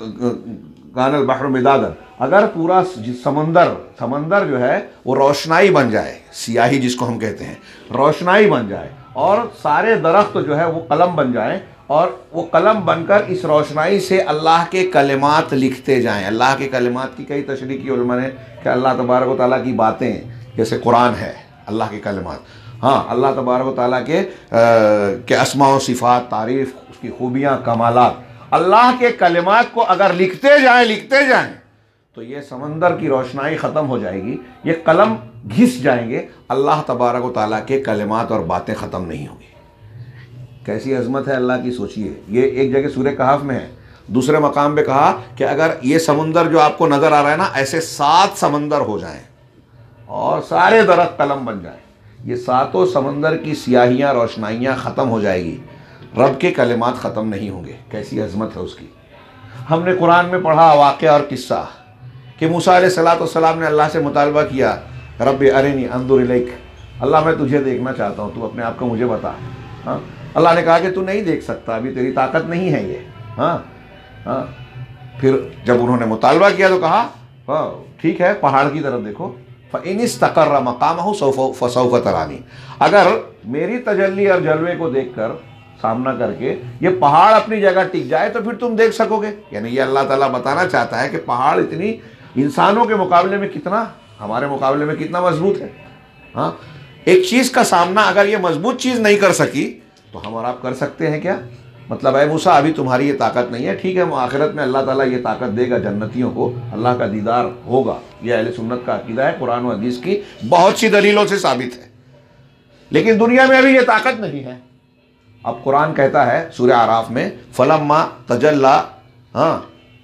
कानल बहरु मिदादन, अगर पूरा समंदर समंदर जो है वो रोशनाई बन जाए, सियाही जिसको हम कहते हैं, रोशनाई बन जाए, और सारे दरख्त जो है वो कलम बन जाए, और वो कलम बनकर इस रोशनाई से अल्लाह के कलिमात लिखते जाएं। अल्लाह के कलिमात की कई तशरीह की उलमा ने कि अल्लाह तबारक व तआला की बातें, जैसे कुरान है अल्लाह के कलिमात, हाँ अल्लाह तबारक व तआला के के अस्मा व सिफ़ात, तारीफ़, उसकी खूबियाँ, कमालात, अल्लाह के कलिमात को अगर लिखते जाएं लिखते जाएं तो ये समंदर की रोशनाई ख़त्म हो जाएगी, ये कलम घिस जाएंगे, अल्लाह तबारक व तआला के कलिमात और बातें ख़त्म नहीं होंगी। कैसी अजमत है अल्लाह की, सोचिए। ये एक जगह सूरह कहफ में है, दूसरे मकाम पे कहा कि अगर ये समंदर जो आपको नज़र आ रहा है ना, ऐसे सात समंदर हो जाएं और सारे दरख्त कलम बन जाएं, ये सातों समंदर की सियाहियाँ, रोशनाइयाँ ख़त्म हो जाएगी, रब के कलिमात ख़त्म नहीं होंगे। कैसी अजमत है उसकी। हमने कुरान में पढ़ा वाक़या और किस्सा कि मूसा अलैहिस्सलातु वस्सलाम ने अल्लाह से मुतालबा किया, रब्बि अरिनी अंजुर इलैक, अल्लाह मैं तुझे देखना चाहता हूँ, तू अपने आप को मुझे बता। हाँ, अल्लाह ने कहा कि तू नहीं देख सकता, अभी तेरी ताकत नहीं है ये। हाँ हाँ फिर जब उन्होंने मुतालबा किया तो कहा हाँ ठीक है, पहाड़ की तरफ देखो, फ़इन इस्तक़र्रा मक़ामहु फ़सौफ़ तरानी, अगर मेरी तजल्ली और जलवे को देखकर, सामना करके ये पहाड़ अपनी जगह टिक जाए तो फिर तुम देख सकोगे। यानी ये अल्लाह ताला बताना चाहता है कि पहाड़ इतनी इंसानों के मुकाबले में कितना, हमारे मुकाबले में कितना मजबूत है। हाँ, एक चीज़ का सामना अगर ये मजबूत चीज़ नहीं कर सकी तो हम और आप कर सकते हैं क्या? मतलब है मूसा अभी तुम्हारी ये ताकत नहीं है, ठीक है, आखिरत में अल्लाह ताला ये ताकत देगा, जन्नतियों को अल्लाह का दीदार होगा। ये अहले सुन्नत का अकीदा है, कुरान और हदीस की बहुत सी दलीलों से साबित है। लेकिन दुनिया में अभी ये ताकत नहीं है। अब कुरान कहता है सूरह आराफ में, फलम्मा तजल्ला, हाँ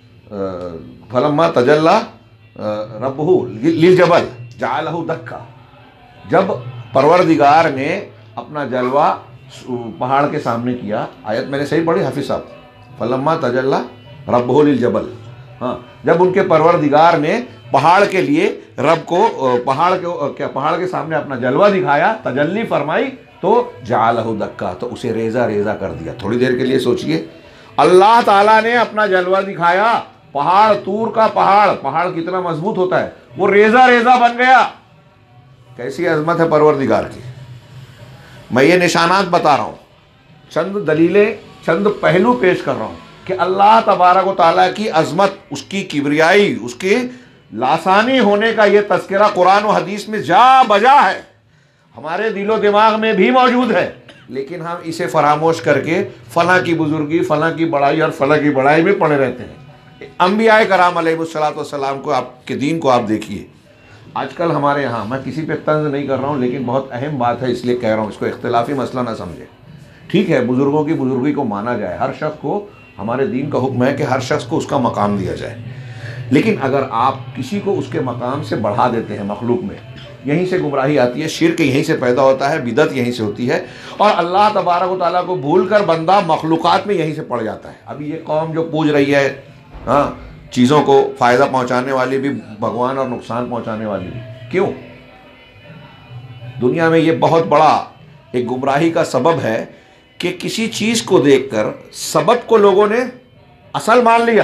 फलम्मा तजल्ला रब्बहु लिल जबल जअलहु दक्का, जब परवरदिगार ने अपना जलवा पहाड़ के सामने किया। आयत मैंने सही पढ़ी हाफिज साहब, फलम्मा तजल्ला रब्बहु लिल जबल, हाँ जब उनके परवरदिगार ने पहाड़ के लिए, रब को पहाड़ के क्या पहाड़ के सामने अपना जलवा दिखाया, तजल्ली फरमाई, तो जालहु दक्का, तो उसे रेजा रेजा कर दिया। थोड़ी देर के लिए सोचिए, अल्लाह ताला ने अपना जलवा दिखाया, पहाड़, तूर का पहाड़, पहाड़ कितना मजबूत होता है, वो रेजा रेजा बन गया। कैसी अजमत है परवरदिगार की। मैं ये निशानात बता रहा हूँ, चंद दलीलें, चंद पहलू पेश कर रहा हूँ कि अल्लाह तबारक व तआला की अजमत, उसकी किबरियाई, उसके लासानी होने का ये तस्करा कुरान और हदीस में जा बजा है, हमारे दिलो दिमाग में भी मौजूद है। लेकिन हम इसे फरामोश करके फलां की बुजुर्गी, फलां की बड़ाई और फलां की बड़ाई में पड़े रहते हैं। अंबियाए कराम अलैहिस्सलातु वस्सलाम को, आपके दीन को आप देखिए। आजकल हमारे यहाँ, मैं किसी पे तंज नहीं कर रहा हूँ, लेकिन बहुत अहम बात है इसलिए कह रहा हूँ, इसको इख्तिलाफी मसला ना समझे। ठीक है, बुजुर्गों की बुजुर्गी को माना जाए, हर शख्स को, हमारे दीन का हुक्म है कि हर शख्स को उसका मकाम दिया जाए। लेकिन अगर आप किसी को उसके मकाम से बढ़ा देते हैं मखलूक में, यहीं से गुमराही आती है, शिर्क यहीं से पैदा होता है, बिदत यहीं से होती है, और अल्लाह तबारक व तआला को भूल कर बंदा मखलूक़ात में यहीं से पड़ जाता है। अभी ये कौम जो पूज रही है हाँ चीज़ों को फ़ायदा पहुंचाने वाली भी भगवान और नुकसान पहुंचाने वाली भी, क्यों? दुनिया में ये बहुत बड़ा एक गुमराही का सबब है कि किसी चीज़ को देखकर सबब को लोगों ने असल मान लिया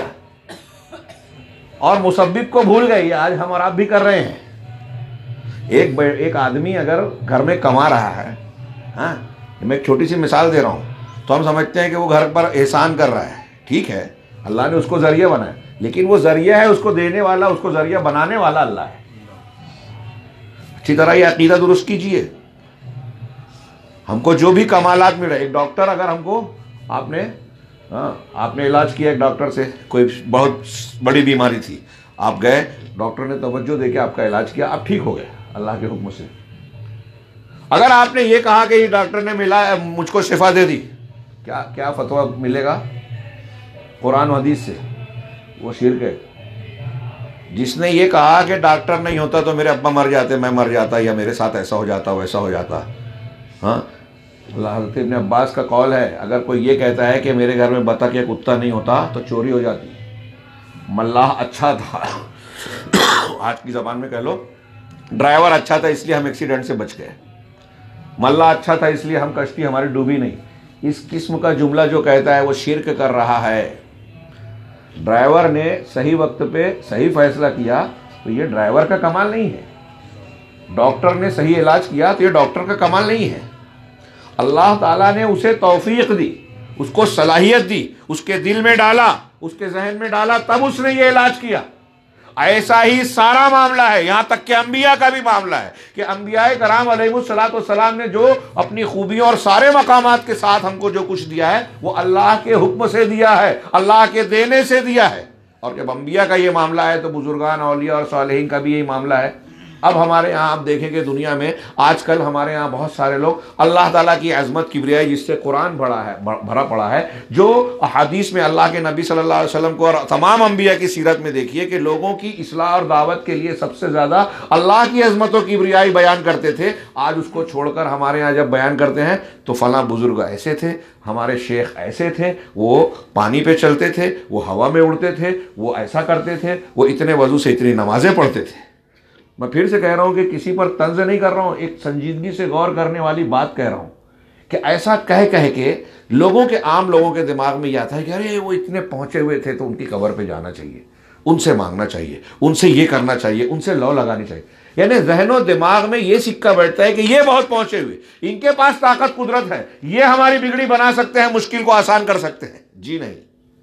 और मुसब्बिब को भूल गए। आज हम और आप भी कर रहे हैं। एक एक आदमी अगर घर में कमा रहा है, हाँ मैं एक छोटी सी मिसाल दे रहा हूँ, तो हम समझते हैं कि वो घर पर एहसान कर रहा है। ठीक है, अल्लाह ने उसको जरिया बनाया, लेकिन वो जरिया है, उसको देने वाला, उसको जरिया बनाने वाला अल्लाह है। अच्छी तरह ये अकीदा दुरुस्त कीजिए। हमको जो भी कमालात मिल रहे, एक डॉक्टर अगर हमको आपने हाँ आपने इलाज किया एक डॉक्टर से, कोई बहुत बड़ी बीमारी थी, आप गए, डॉक्टर ने तवज्जो देके आपका इलाज किया, आप ठीक हो गए अल्लाह के हुक्म से। अगर आपने ये कहा कि ये डॉक्टर ने मिला मुझको शिफा दे दी, क्या क्या फतवा मिलेगा कुरान और हदीस से? वो शिर्क है। जिसने ये कहा कि डॉक्टर नहीं होता तो मेरे अब्बा मर जाते, मैं मर जाता, या मेरे साथ ऐसा हो जाता वैसा हो जाता, हाँ हज़रत इब्न अब्बास का कौल है, अगर कोई ये कहता है कि मेरे घर में बतख या कुत्ता नहीं होता तो चोरी हो जाती। मल्लाह अच्छा था, आज की ज़बान में कह लो ड्राइवर अच्छा था इसलिए हम एक्सीडेंट से बच गए, मल्लाह अच्छा था इसलिए हम कश्ती हमारी डूबी नहीं। इस किस्म का जुमला जो कहता है वो शिर्क कर रहा है। ड्राइवर ने सही वक्त पे सही फैसला किया तो ये ड्राइवर का कमाल नहीं है। डॉक्टर ने सही इलाज किया तो ये डॉक्टर का कमाल नहीं है। अल्लाह ताला ने उसे तौफीक दी, उसको सलाहियत दी, उसके दिल में डाला, उसके जहन में डाला, तब उसने ये इलाज किया। ऐसा ही सारा मामला है, यहां तक कि अंबिया का भी मामला है कि अंबियाए कराम अलैहिमुस्सलातु वस्सलाम ने जो अपनी खूबियों और सारे मकामात के साथ हमको जो कुछ दिया है वो अल्लाह के हुक्म से दिया है, अल्लाह के देने से दिया है। और जब अंबिया का ये मामला है तो बुजुर्गान औलिया और सालेहीन का भी यही मामला है। अब हमारे यहाँ आप देखेंगे दुनिया में आजकल हमारे यहाँ बहुत सारे लोग अल्लाह ताला की अज़मत किब्रियाई जिससे कुरान भरा है भरा पड़ा है, जो हदीस में अल्लाह के नबी सल्लल्लाहु अलैहि वसल्लम को और तमाम अंबिया की सीरत में देखिए कि लोगों की इस्लाह और दावत के लिए सबसे ज़्यादा अल्लाह की अज़मत और किब्रियाई बयान करते थे। आज उसको छोड़कर हमारे यहाँ जब बयान करते हैं तो फलां बुजुर्ग ऐसे थे, हमारे शेख ऐसे थे, वो पानी पे चलते थे, वो हवा में उड़ते थे, वो ऐसा करते थे, वो इतने वजू से इतनी नमाजें पढ़ते थे। मैं फिर से कह रहा हूं कि किसी पर तंज नहीं कर रहा हूं, एक संजीदगी से गौर करने वाली बात कह रहा हूं कि ऐसा कह कह के लोगों के आम लोगों के दिमाग में यह आता है कि अरे वो इतने पहुंचे हुए थे तो उनकी कब्र पे जाना चाहिए, उनसे मांगना चाहिए, उनसे ये करना चाहिए, उनसे लौ लगानी चाहिए। यानी जहनो दिमाग में ये सिक्का बैठता है कि ये बहुत पहुंचे हुए, इनके पास ताकत कुदरत है, ये हमारी बिगड़ी बना सकते हैं, मुश्किल को आसान कर सकते हैं। जी नहीं,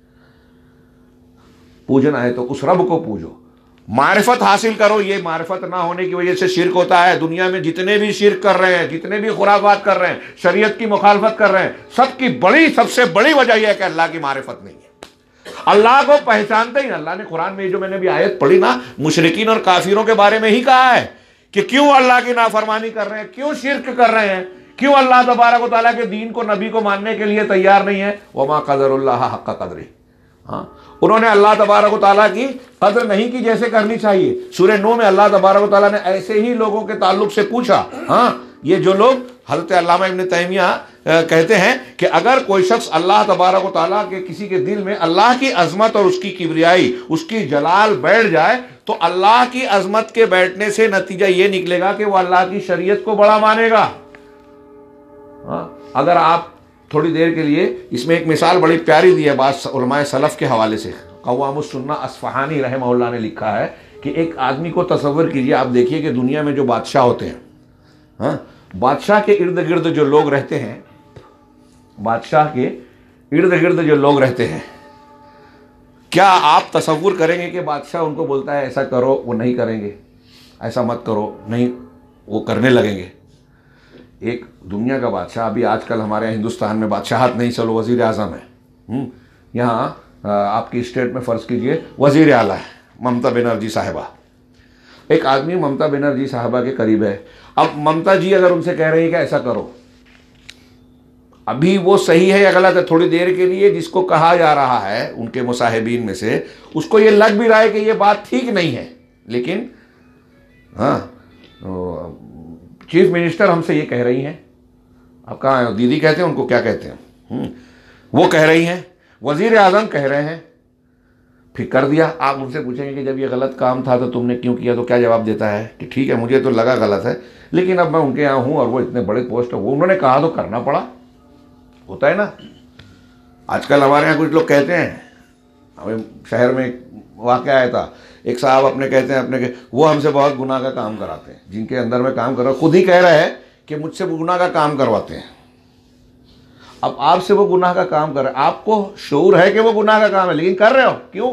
पूजना है तो उस रब को पूजो, मारिफत हासिल करो। ये मारिफत ना होने की वजह से शिर्क होता है। दुनिया में जितने भी शिर्क कर रहे हैं, जितने भी खुराफात कर रहे हैं, शरीयत की मुखालफत कर रहे हैं, सबकी बड़ी सबसे बड़ी वजह यह है कि अल्लाह की मारिफत नहीं है। अल्लाह को पहचानते ही। अल्लाह ने कुरान में जो मैंने भी आयत पढ़ी ना, मुशरिकीन और काफिरों के बारे में ही कहा है कि क्यों अल्लाह की नाफरमानी कर रहे हैं, क्यों शिर्क कर रहे हैं, क्यों अल्लाह तबारक व तआला के दीन को, नबी को मानने के लिए तैयार नहीं है। वमा क़दरुल्लाह हक़्क़ क़द्रिही, हाँ उन्होंने अल्लाह तबारक व तआला की कदर नहीं की जैसे करनी चाहिए। सूरह नूह में अल्लाह तबारक व तआला ने ऐसे ही लोगों के ताल्लुक से पूछा। हाँ ये जो लोग, हज़रत अल्लामा इब्न तैमिया कहते हैं कि अगर कोई शख्स अल्लाह तबारक व तआला के किसी के दिल में अल्लाह की अजमत और उसकी किब्रियाई, उसकी जलाल बैठ जाए तो अल्लाह की अजमत के बैठने से नतीजा ये निकलेगा कि वो अल्लाह की शरीयत को बड़ा मानेगा। हाँ अगर आप थोड़ी देर के लिए, इसमें एक मिसाल बड़ी प्यारी दी है बात उलमाए सलफ के हवाले से। क़व्वामुस सुन्ना अस्फ़हानी रहमहुल्लाह ने लिखा है कि एक आदमी को तसव्वुर कीजिए, आप देखिए कि दुनिया में जो बादशाह होते हैं, हाँ बादशाह के इर्द गिर्द जो लोग रहते हैं, बादशाह के इर्द गिर्द जो लोग रहते हैं, क्या आप तसव्वुर करेंगे कि बादशाह उनको बोलता है ऐसा करो, वो नहीं करेंगे, ऐसा मत करो, नहीं वो करने लगेंगे। एक दुनिया का बादशाह, अभी आजकल हमारे हिंदुस्तान में बादशाहत नहीं, चलो वज़ीर आज़म है, यहाँ आपकी स्टेट में फ़र्ज़ कीजिए वज़ीर आला है ममता बनर्जी साहिबा। एक आदमी ममता बनर्जी साहिबा के करीब है। अब ममता जी अगर उनसे कह रही है कि ऐसा करो, अभी वो सही है या गलत है, थोड़ी देर के लिए जिसको कहा जा रहा है उनके मुसाहिबीन में से, उसको ये लग भी रहा है कि ये बात ठीक नहीं है, लेकिन हाँ चीफ मिनिस्टर हमसे ये कह रही हैं, अब कहाँ दीदी कहते हैं उनको, क्या कहते हैं, वो कह रही हैं, वजीर आजम कह रहे हैं, फिर कर दिया। आप उनसे पूछेंगे कि जब ये गलत काम था तो तुमने क्यों किया, तो क्या जवाब देता है कि ठीक है मुझे तो लगा गलत है, लेकिन अब मैं उनके यहाँ हूँ और वो इतने बड़े पोस्ट है, वो उन्होंने कहा तो करना पड़ा। होता है ना। आजकल हमारे यहाँ कुछ लोग कहते हैं, हमें शहर में एक वाक़या आया था, एक साहब अपने कहते हैं अपने के वो हमसे बहुत गुनाह का काम कराते हैं, जिनके अंदर में काम कर रहा, खुद ही कह रहे हैं कि मुझसे गुनाह का काम करवाते हैं। अब आपसे वो गुनाह का काम कर रहे हैं, आपको शऊर है कि वो गुनाह का काम है, लेकिन कर रहे हो क्यों?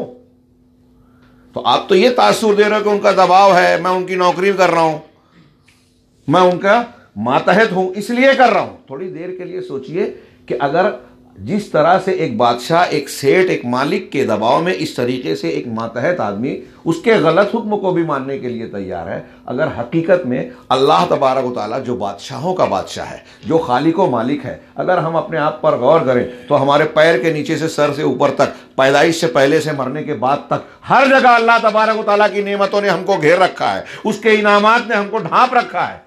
तो आप तो ये तासुर दे रहे हो कि उनका दबाव है, मैं उनकी नौकरी कर रहा हूं, मैं उनका मातहत हूं इसलिए कर रहा हूं। थोड़ी देर के लिए सोचिए कि अगर जिस तरह से एक बादशाह, एक सेठ, एक मालिक के दबाव में इस तरीके से एक मातहत आदमी उसके गलत हुक्म को भी मानने के लिए तैयार है, अगर हकीकत में अल्लाह तबारक व तआला जो बादशाहों का बादशाह है, जो खालिक व मालिक है, अगर हम अपने आप पर गौर करें तो हमारे पैर के नीचे से सर से ऊपर तक, पैदाइश से पहले से मरने के बाद तक, हर जगह अल्लाह तबारक व तआला की नेमतों ने हमको घेर रखा है, उसके इनामात ने हमको ढांप रखा है,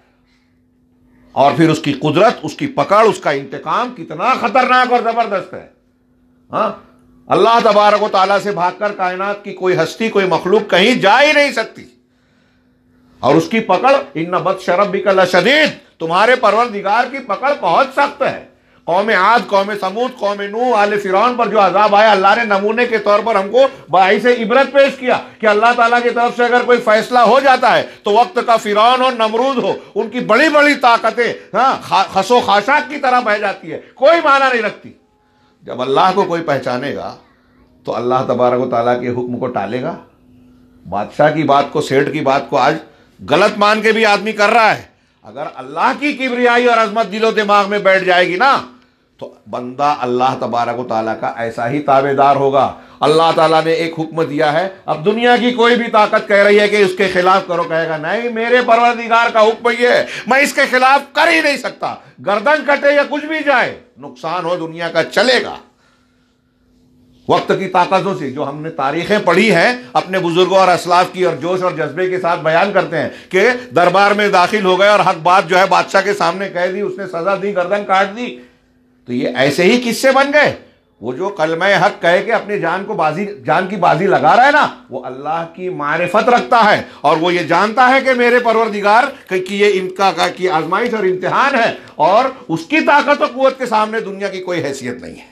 और फिर उसकी कुदरत, उसकी पकड़, उसका इंतकाम कितना खतरनाक और जबरदस्त है। हाँ, अल्लाह तबारक व तआला से भागकर कायनात की कोई हस्ती, कोई मखलूक कहीं जा ही नहीं सकती, और उसकी पकड़, इन्ना बत्श रब्बिका लशदीद, तुम्हारे परवरदिगार की पकड़ बहुत सख्त है। कौम आद, कौम समूद, कौम नूह, आले फिरौन पर जो अजाब आया, अल्लाह ने नमूने के तौर पर हमको बाइस इबरत पेश किया कि अल्लाह ताला की तरफ से अगर कोई फैसला हो जाता है तो वक्त का फिरौन हो, नमरूद हो, उनकी बड़ी बड़ी ताकतें हाँ खसो खाशाक की तरह बह जाती है, कोई माना नहीं रखती। जब अल्लाह को कोई पहचानेगा तो अल्लाह तबारक व तआला के हुक्म को टालेगा। बादशाह की बात को, सेठ की बात को आज गलत मान के भी आदमी कर रहा है। अगर अल्लाह की किबरियाई और अजमत दिलो दिमाग में बैठ जाएगी ना, तो बंदा अल्लाह तबारक व तआला का ऐसा ही ताबेदार होगा। अल्लाह ताला ने एक हुक्म दिया है, अब दुनिया की कोई भी ताकत कह रही है कि उसके खिलाफ करो, कहेगा नहीं, मेरे परवरदिगार का हुक्म ये है, मैं इसके खिलाफ कर ही नहीं सकता। गर्दन कटे या कुछ भी जाए, नुकसान हो दुनिया का, चलेगा। वक्त की ताकतों से जो हमने तारीखें पढ़ी हैं अपने बुजुर्गों और असलाफ की, और जोश और जज्बे के साथ बयान करते हैं कि दरबार में दाखिल हो गए और हक बात जो है बादशाह के सामने कह दी, उसने सजा दी, गर्दन काट दी, तो ये ऐसे ही किस्से बन गए। वो जो कलमा हक कह के अपनी जान को बाजी, जान की बाजी लगा रहा है ना, वो अल्लाह की मारिफत रखता है, और वो ये जानता है कि मेरे परवरदिगार की ये इनका का की आजमाइश और इम्तिहान है, और उसकी ताकत और कुव्वत के सामने दुनिया की कोई हैसियत नहीं है।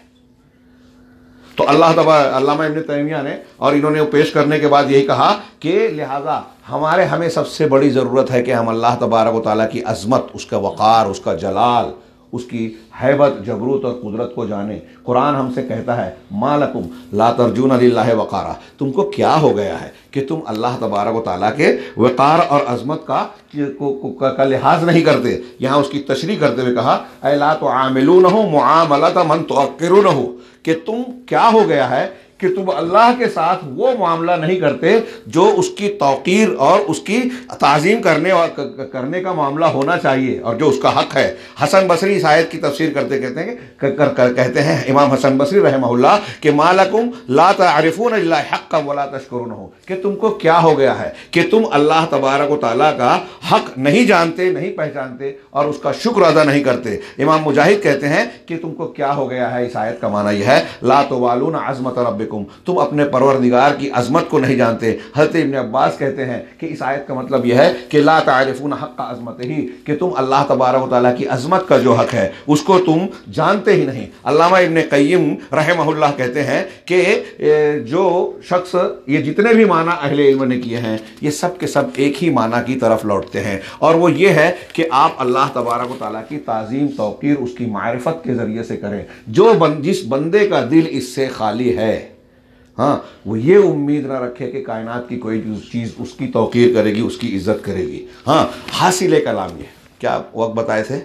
तो अल्लाह तबा अल्लामा इब्न तैमिया ने और इन्होंने पेश करने के बाद यही कहा कि लिहाजा हमारे हमें सबसे बड़ी ज़रूरत है कि हम अल्लाह तबारक व तआला की अज़मत, उसका वक़ार, उसका जलाल, उसकी हैबत, जबरूत और कुदरत को जाने। कुरान हमसे कहता है, मा लकुम ला तर्जून लिल्लाहि वक़ारा, तुमको क्या हो गया है कि तुम अल्लाह तबारक व तआला के वक़ार और अज़मत का को, को, का, का लिहाज नहीं करते। यहाँ उसकी तशरीह करते हुए कहा, ऐ ला तुआमिलूनहु मुआमलत मन तुअक्किरूनहु, कि तुम क्या हो गया है कि तुम अल्लाह के साथ वो मामला नहीं करते जो उसकी तौकीर और उसकी ताज़ीम करने और करने का मामला होना चाहिए, और जो उसका हक है। हसन बसरी इस आयत की तफसीर करते कहते हैं कर, कर, कर, कहते हैं इमाम हसन बसरी रहमहुल्लाह कि मालकुम ला तारिफून इल्ला हक़्क़न वला तशकुरूनहु, कि तुमको क्या हो गया है कि तुम अल्लाह तबारक व तआला का हक नहीं जानते, नहीं पहचानते और उसका शुक्र अदा नहीं करते। इमाम मुजाहिद कहते हैं कि तुमको क्या हो गया है, इस आयत का माना यह है, ला तुवालून अज़मत रब्बिकुम, तुम अपने परवरदिगार की अजमत को नहीं जानते। हज़रत इब्न अब्बास कहते हैं कि इस आयत का मतलब यह है कि ला तारिफून हक़्क़ अज़मतिही, कि तुम अल्लाह तबारक व तआला की अजमत का जो हक है उसको तुम जानते ही नहीं। अल्लामा इब्न क़य्यिम रहमहुल्लाह कहते हैं कि जो शख्स, ये जितने भी माना अहले इल्म ने किए हैं, ये सब के सब एक ही माना की तरफ लौटते हैं, और वो ये है कि आप अल्लाह तबारक व तआला की ताज़ीम, तौक़ीर उसकी मारिफत के ज़रिए से करें। जो बन, जिस बंदे का दिल इससे खाली है, हाँ, वो ये उम्मीद ना रखे कि कायनात की कोई चीज़ उसकी तौकीर करेगी, उसकी इज्जत करेगी। हाँ, हासिल कलाम ये क्या वक्त बताए थे?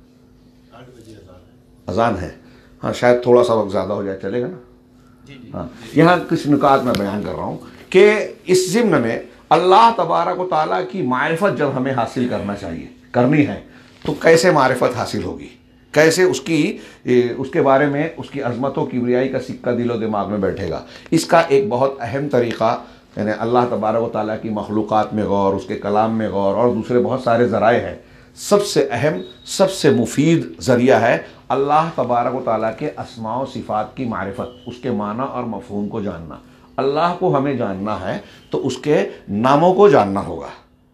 अजान है, हाँ, शायद थोड़ा सा वक्त ज़्यादा हो जाए, चलेगा ना? हाँ, यहाँ कुछ नुकात मैं बयान कर रहा हूँ कि इस ज़िम्न में अल्लाह तबारक व तआला की मारिफत जब हमें हासिल करना चाहिए, करनी है, तो कैसे मारिफत हासिल होगी, कैसे उसकी उसके बारे में, उसकी अज़मतों की किबरियाई का सिक्का दिलो दिमाग में बैठेगा। इसका एक बहुत अहम तरीक़ा यानी अल्लाह तबारक व तआला की मखलूक़ात में गौर, उसके कलाम में गौर और दूसरे बहुत सारे ज़राए हैं। सबसे अहम, सबसे मुफीद ज़रिया है अल्लाह तबारक व तआला के अस्मा व सिफ़ात की मारिफत, उसके माना और मफ़हूम को जानना। अल्लाह को हमें जानना है तो उसके नामों को जानना होगा।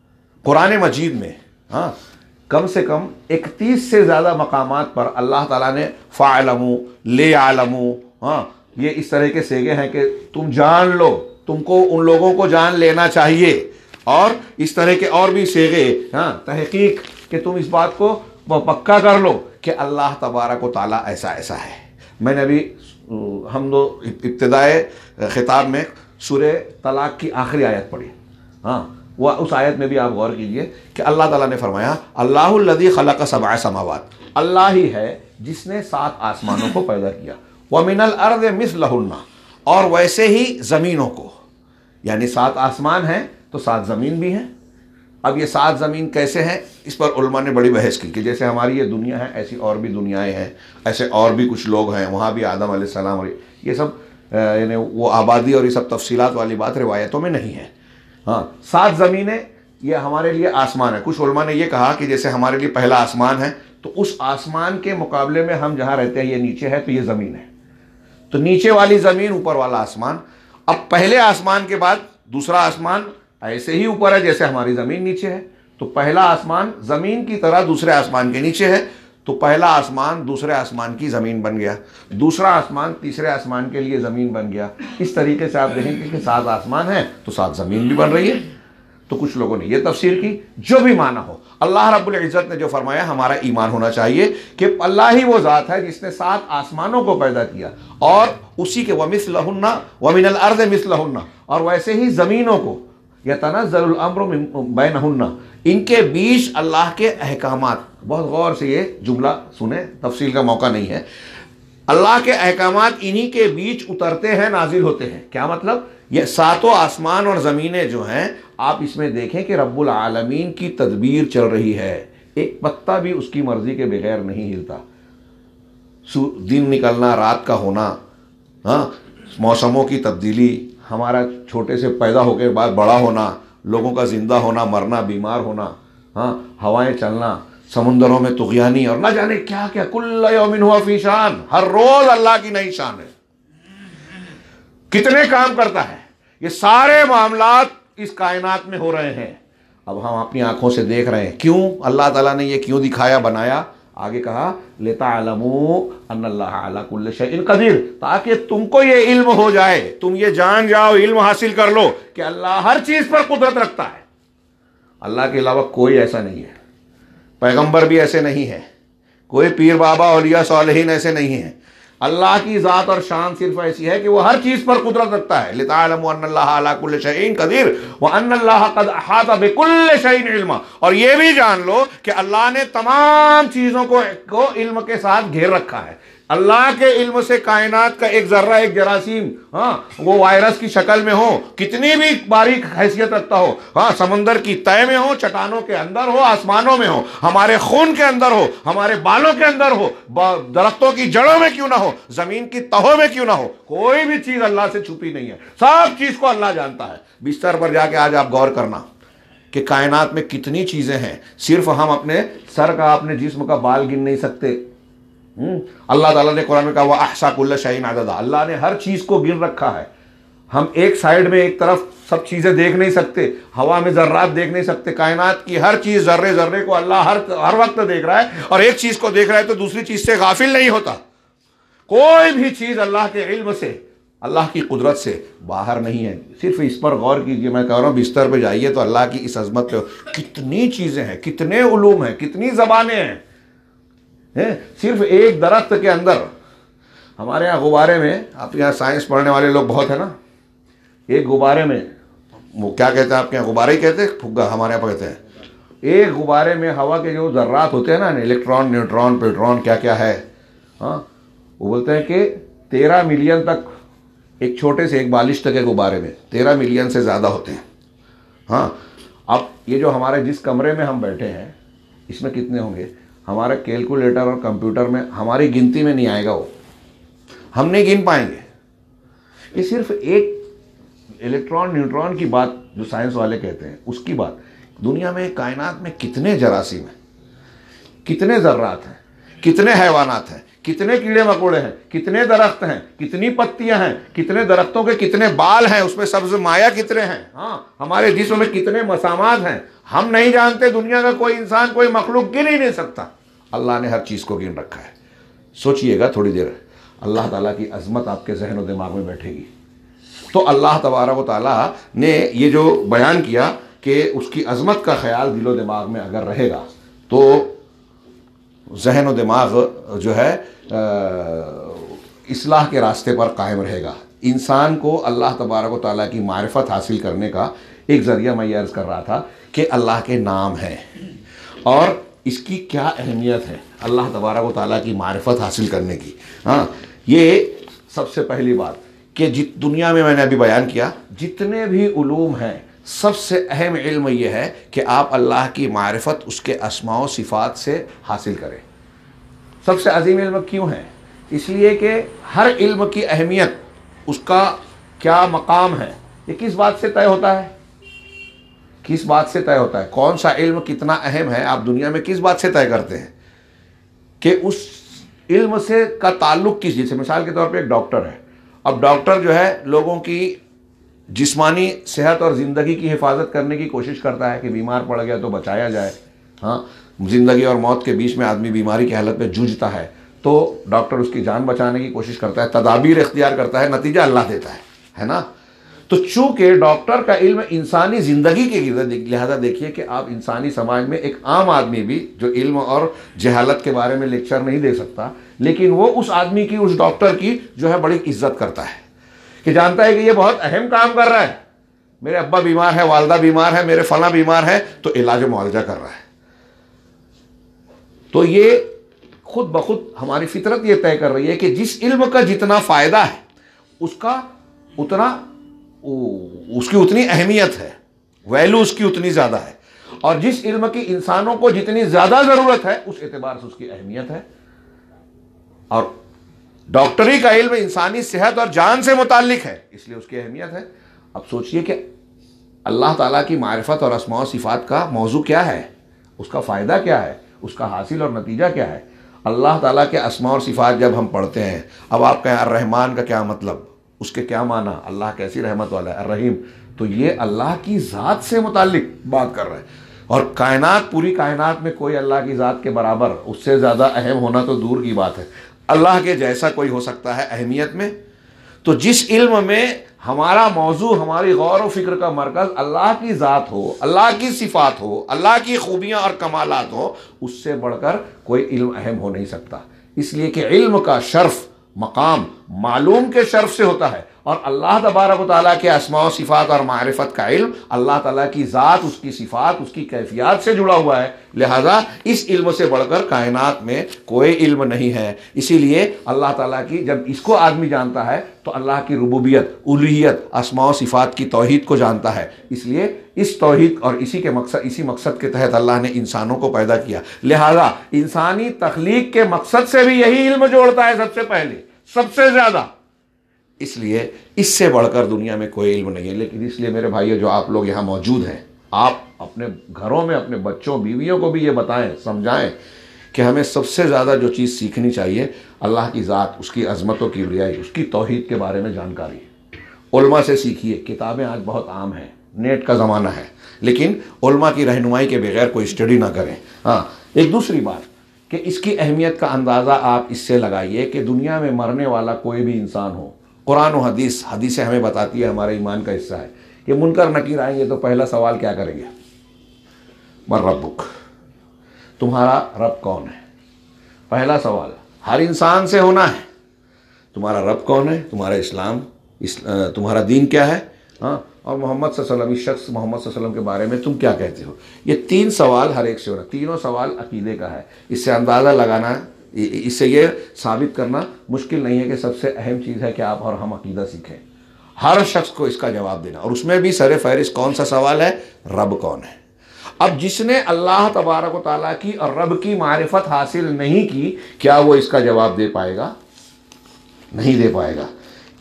कुरान मजीद में हाँ कम से कम इकतीस से ज़्यादा मकामात पर अल्लाह ताला ने फ़अलमू, ले आलमू, हाँ ये इस तरह के सेगे हैं कि तुम जान लो, तुमको उन लोगों को जान लेना चाहिए, और इस तरह के और भी सेगे, हाँ तहकीक कि तुम इस बात को पक्का कर लो कि अल्लाह तबारक व तआला ऐसा ऐसा है। मैंने अभी हम दो इब्तिदाए खिताब में सूरे तलाक की आखिरी आयत पढ़ी, हाँ वह उस आयत में भी आप गौर कीजिए कि अल्लाह ताला ने फरमाया अल्लाहुल्लज़ी खलक़ सबअ समावात, अल्लाह ही है जिसने सात आसमानों को पैदा किया, व मिनल अर्ज़ मिस्लहुन्ना, और वैसे ही ज़मीनों को, यानी सात आसमान हैं तो सात ज़मीन भी हैं। अब ये सात ज़मीन कैसे हैं, इस पर उलमा ने बड़ी बहस की कि जैसे हमारी ये दुनिया है ऐसी और भी दुनियाएं हैं, ऐसे और भी कुछ लोग हैं, वहाँ भी आदम अलैहिस्सलाम, और ये सब यानी वो आबादी और ये सब तफसीलात वाली बात रिवायतों में नहीं है। हाँ सात ज़मीनें ये हमारे लिए आसमान है। कुछ उलमा ने ये कहा कि जैसे हमारे लिए पहला आसमान है तो उस आसमान के मुकाबले में हम जहाँ रहते हैं ये नीचे है, तो ये ज़मीन है, तो नीचे वाली ज़मीन ऊपर वाला आसमान। अब पहले आसमान के बाद दूसरा आसमान ऐसे ही ऊपर है जैसे हमारी ज़मीन नीचे है, तो पहला आसमान ज़मीन की तरह दूसरे आसमान के नीचे है, तो पहला आसमान दूसरे आसमान की ज़मीन बन गया, दूसरा आसमान तीसरे आसमान के लिए ज़मीन बन गया। इस तरीके से आप देखेंगे कि सात आसमान हैं तो सात ज़मीन भी बन रही है। तो कुछ लोगों ने यह तफसीर की, जो भी माना हो, अल्लाह रब्बुल इज़्ज़त ने जो फरमाया हमारा ईमान होना चाहिए कि अल्लाह ही वो ज़ात है जिसने सात आसमानों को पैदा किया, और उसी के वमिस्लहुन्ना वमिनल अर्ज़ मिस्लहुन्ना, और वैसे ही ज़मीनों को, यतनज़्ज़लुल अम्रु बैनहुन्ना, इनके बीच अल्लाह के अहकामात। बहुत गौर से ये जुमला सुने, तफसील का मौका नहीं है। अल्लाह के अहकामात इन्हीं के बीच उतरते हैं, नाजिल होते हैं। क्या मतलब, ये सातों आसमान और ज़मीनें जो हैं, आप इसमें देखें कि रब्बुल आलमीन की तदबीर चल रही है, एक पत्ता भी उसकी मर्जी के बगैर नहीं हिलता। दिन निकलना, रात का होना, हाँ मौसमों की तब्दीली, हमारा छोटे से पैदा होकर बाद बड़ा होना, लोगों का जिंदा होना, मरना, बीमार होना, हाँ हवाएं चलना, समुंदरों में तुग़यानी, और ना जाने क्या क्या, कुल्ल यौमिन हुआ फी शान, हर रोज अल्लाह की नई शान है। कितने काम करता है, ये सारे मामलात इस कायनात में हो रहे हैं। अब हम अपनी आंखों से देख रहे हैं। क्यों अल्लाह ताला ने ये क्यों दिखाया, बनाया? आगे कहा लिताअलमू अन्नल्लाह अला कुल्लि शैइन कदीर, ताकि तुमको ये इल्म हो जाए, तुम ये जान जाओ, इल्म हासिल कर लो कि अल्लाह हर चीज पर कुदरत रखता है। अल्लाह के अलावा कोई ऐसा नहीं है, पैगंबर भी ऐसे नहीं है, कोई पीर बाबा औलिया सालिहीन ऐसे नहीं है। अल्लाह की ज़ात और शान सिर्फ ऐसी है कि वो हर चीज़ पर कुदरत रखता है। लिताअलमू अन्नल्लाह अला कुल्लि शैइन कदीर व अन्नल्लाह क़द अहाता बिकुल्लि शैइन इल्मा, और ये भी जान लो कि अल्लाह ने तमाम चीज़ों को, को इल्म के साथ घेर रखा है। अल्लाह के इल्म से कायनात का एक जर्रा, एक जरासीम, हाँ वो वायरस की शक्ल में हो, कितनी भी बारीक हैसियत रखता हो, हाँ समंदर की तय में हो, चट्टानों के अंदर हो, आसमानों में हो, हमारे खून के अंदर हो, हमारे बालों के अंदर हो, दरख्तों की जड़ों में क्यों ना हो, जमीन की तहों में क्यों ना हो, कोई भी चीज अल्लाह से छुपी नहीं है। सब चीज को अल्लाह जानता है। बिस्तर पर जाके आज आप गौर करना कि कायनात में कितनी चीजें हैं, सिर्फ हम अपने सर का, अपने जिस्म का बाल गिन नहीं सकते। अल्लाह ताला ने कुरान में कहा वह अहसा कुल्ल शैइन अददा, अल्लाह ने हर चीज को गिन रखा है। हम एक साइड में, एक तरफ सब चीजें देख नहीं सकते, हवा में जर्रात देख नहीं सकते, कायनात की हर चीज, जर्रे जर्रे को अल्लाह हर हर वक्त देख रहा है, और एक चीज को देख रहा है तो दूसरी चीज से गाफिल नहीं होता। कोई भी चीज अल्लाह के इल्म से, अल्लाह की कुदरत से बाहर नहीं है। सिर्फ इस पर गौर कीजिए। मैं कह रहा हूँ बिस्तर पे जाइए तो अल्लाह की इस अजमत पे कितनी चीजें हैं, कितने उलूम हैं, कितनी जबानें हैं। है? सिर्फ एक दरख्त के अंदर, हमारे यहाँ गुब्बारे में, आप यहाँ साइंस पढ़ने वाले लोग बहुत है ना, एक गुब्बारे में, वो क्या कहते हैं आपके यहाँ, गुब्बारे ही कहते हैं, फुग्गा हमारे यहाँ कहते हैं। एक गुब्बारे में हवा के जो जर्रात होते हैं ना, इलेक्ट्रॉन, न्यूट्रॉन, प्रोटॉन, क्या क्या है, हाँ वो बोलते हैं कि तेरह मिलियन तक, एक छोटे से एक बालिश तक के गुब्बारे में तेरह मिलियन से ज़्यादा होते हैं। हाँ अब ये जो हमारे जिस कमरे में हम बैठे हैं, इसमें कितने होंगे, हमारा कैलकुलेटर और कंप्यूटर में हमारी गिनती में नहीं आएगा, वो हम नहीं गिन पाएंगे। ये सिर्फ एक इलेक्ट्रॉन न्यूट्रॉन की बात जो साइंस वाले कहते हैं उसकी बात, दुनिया में कायनात में कितने जरासीम हैं, कितने जर्रात हैं, कितने हैवानात हैं, कितने कीड़े मकोड़े हैं, कितने दरख्त हैं, कितनी पत्तियां हैं, कितने दरख्तों के कितने बाल हैं, उसमें सब्ज माया कितने हैं, हाँ हमारे जिस्म में कितने मसामात हैं, हम नहीं जानते। दुनिया का कोई इंसान, कोई मखलूक गिन ही नहीं सकता। अल्लाह ने हर चीज़ को गिन रखा है। सोचिएगा थोड़ी देर, अल्लाह ताला की अजमत आपके जहन और दिमाग में बैठेगी तो अल्लाह तबारक व तआला ने ये जो बयान किया कि उसकी अजमत का ख्याल दिलो दिमाग में अगर रहेगा तो जहन और दिमाग जो है इस्लाह के रास्ते पर कायम रहेगा। इंसान को अल्लाह तबारक व तआला की मारिफत हासिल करने का एक ज़रिया मैं ये अर्ज़ कर रहा था कि अल्लाह के नाम हैं और इसकी क्या अहमियत है अल्लाह तबारक व तआला की मारिफत हासिल करने की। हाँ, ये सबसे पहली बात कि जित दुनिया में मैंने अभी बयान किया जितने भी उलूम हैं, सबसे अहम इल्म यह है कि आप अल्लाह की मारिफत उसके अस्मा व सिफ़ात से हासिल करें। सबसे अजीम इल्म क्यों है? इसलिए कि हर इल्म की अहमियत, उसका क्या मकाम है, ये किस बात से तय होता है? किस बात से तय होता है? कौन सा इल्म कितना अहम है आप दुनिया में किस बात से तय करते हैं कि उस इल्म से का ताल्लुक किस, जैसे मिसाल के तौर पे एक डॉक्टर है। अब डॉक्टर जो है लोगों की जिस्मानी सेहत और ज़िंदगी की हिफाजत करने की कोशिश करता है कि बीमार पड़ गया तो बचाया जाए। हाँ, ज़िंदगी और मौत के बीच में आदमी बीमारी की हालत में जूझता है तो डॉक्टर उसकी जान बचाने की कोशिश करता है, तदाबीर इख्तियार करता है, नतीजा अल्लाह देता है, है ना। तो चूंकि डॉक्टर का इल्म इंसानी ज़िंदगी के लिहाजा देखिए कि आप इंसानी समाज में एक आम आदमी भी जो इल्म और जहालत के बारे में लेक्चर नहीं दे सकता, लेकिन वो उस आदमी की, उस डॉक्टर की जो है बड़ी इज्जत करता है कि जानता है कि ये बहुत अहम काम कर रहा है। मेरे अब्बा बीमार है, वालदा बीमार है, मेरे फला बीमार है तो इलाज मुआवजा कर रहा है। तो ये खुद ब खुद हमारी फितरत ये तय कर रही है कि जिस इल्म का जितना फ़ायदा है उसका उतना उसकी उतनी अहमियत है, वैल्यू उसकी उतनी ज़्यादा है, और जिस इल्म की इंसानों को जितनी ज़्यादा ज़रूरत है उस एतबार से उसकी अहमियत है। और डॉक्टरी का इल्म इंसानी सेहत और जान से मुताल्लिक है इसलिए उसकी अहमियत है। अब सोचिए कि अल्लाह ताला की मारिफत और अस्मा व सिफ़ात का मौजू क्या है, उसका फ़ायदा क्या है, उसका हासिल और नतीजा क्या है। अल्लाह ताला के अस्मा और सिफ़ात जब हम पढ़ते हैं, अब आप कहें अर्रहमान का क्या मतलब, उसके क्या माना, अल्लाह कैसी रहमत वाला है, अर्रहीम, तो ये अल्लाह की ज़ात से मुताल्लिक बात कर रहे हैं। और कायनात, पूरी कायनात में कोई अल्लाह की ज़ात के बराबर, उससे ज़्यादा अहम होना तो दूर की बात है, अल्लाह के जैसा कोई हो सकता है अहमियत में। तो जिस इल्म में हमारा मौजू, हमारी गौर व फिक्र का मरकज़ अल्लाह की ज़ात हो, अल्लाह की सिफ़ात हो, अल्लाह की खूबियाँ और कमालात हो, उससे बढ़कर कोई इल्म अहम हो नहीं सकता। इसलिए कि इल्म का शर्फ मकाम मालूम के शर्फ से होता है, और अल्लाह तबारक व तआला के अस्मा व सिफ़ात और मारिफत का इल्म अल्लाह ताला की ज़ात, उसकी सिफ़ात, उसकी कैफियत से जुड़ा हुआ है। लिहाजा इस इल्म से बढ़कर कायनात में कोई इल्म नहीं है। इसीलिए अल्लाह ताला की, जब इसको आदमी जानता है तो अल्लाह की रुबूबियत, उलूहियत, अस्मा व सिफ़ात की तौहीद को जानता है। इसलिए इस तौहीद और इसी के मकसद, इसी मकसद के तहत अल्लाह ने इंसानों को पैदा किया। लिहाजा इंसानी तख्लीक के मकसद से भी यही इल्म जोड़ता है सबसे पहले, सबसे ज़्यादा। इसलिए इससे बढ़कर दुनिया में कोई इल्म नहीं है। लेकिन इसलिए मेरे भाइयों, जो आप लोग यहाँ मौजूद हैं, आप अपने घरों में अपने बच्चों, बीवियों को भी ये बताएं, समझाएं कि हमें सबसे ज़्यादा जो चीज़ सीखनी चाहिए अल्लाह की ज़ात, उसकी अज़मतों की रियाई, उसकी तौहीद के बारे में जानकारी। उलमा से सीखिए। किताबें आज बहुत आम हैं, नेट का ज़माना है, लेकिन उलमा की रहनुमाई के बगैर कोई स्टडी ना करें। हाँ, एक दूसरी बात कि इसकी अहमियत का अंदाज़ा आप इससे लगाइए कि दुनिया में मरने वाला कोई भी इंसान हो, कुरान और हदीस, हदीसें हमें बताती है, हमारे ईमान का हिस्सा है कि मुनकर नकीर आएंगे तो पहला सवाल क्या करेंगे? मर रब्बुक, तुम्हारा रब कौन है? पहला सवाल हर इंसान से होना है, तुम्हारा रब कौन है, तुम्हारा इस्लाम, इस, तुम्हारा दीन क्या है, हाँ, और मोहम्मद सल्लल्लाहु अलैहि वसल्लम, इस शख्स मोहम्मद सल्लल्लाहु अलैहि वसल्लम के बारे में तुम क्या कहते हो। ये तीन सवाल हर एक से होना, तीनों सवाल अकीदे का है। इससे अंदाज़ा लगाना, इससे ये साबित करना मुश्किल नहीं है कि सबसे अहम चीज़ है कि आप और हम अकीदा सीखें। हर शख्स को इसका जवाब देना, और उसमें भी सर फहरिस्त कौन सा सवाल है? रब कौन है। अब जिसने अल्लाह तबारक व तआला की और रब की मारिफत हासिल नहीं की, क्या वो इसका जवाब दे पाएगा? नहीं दे पाएगा।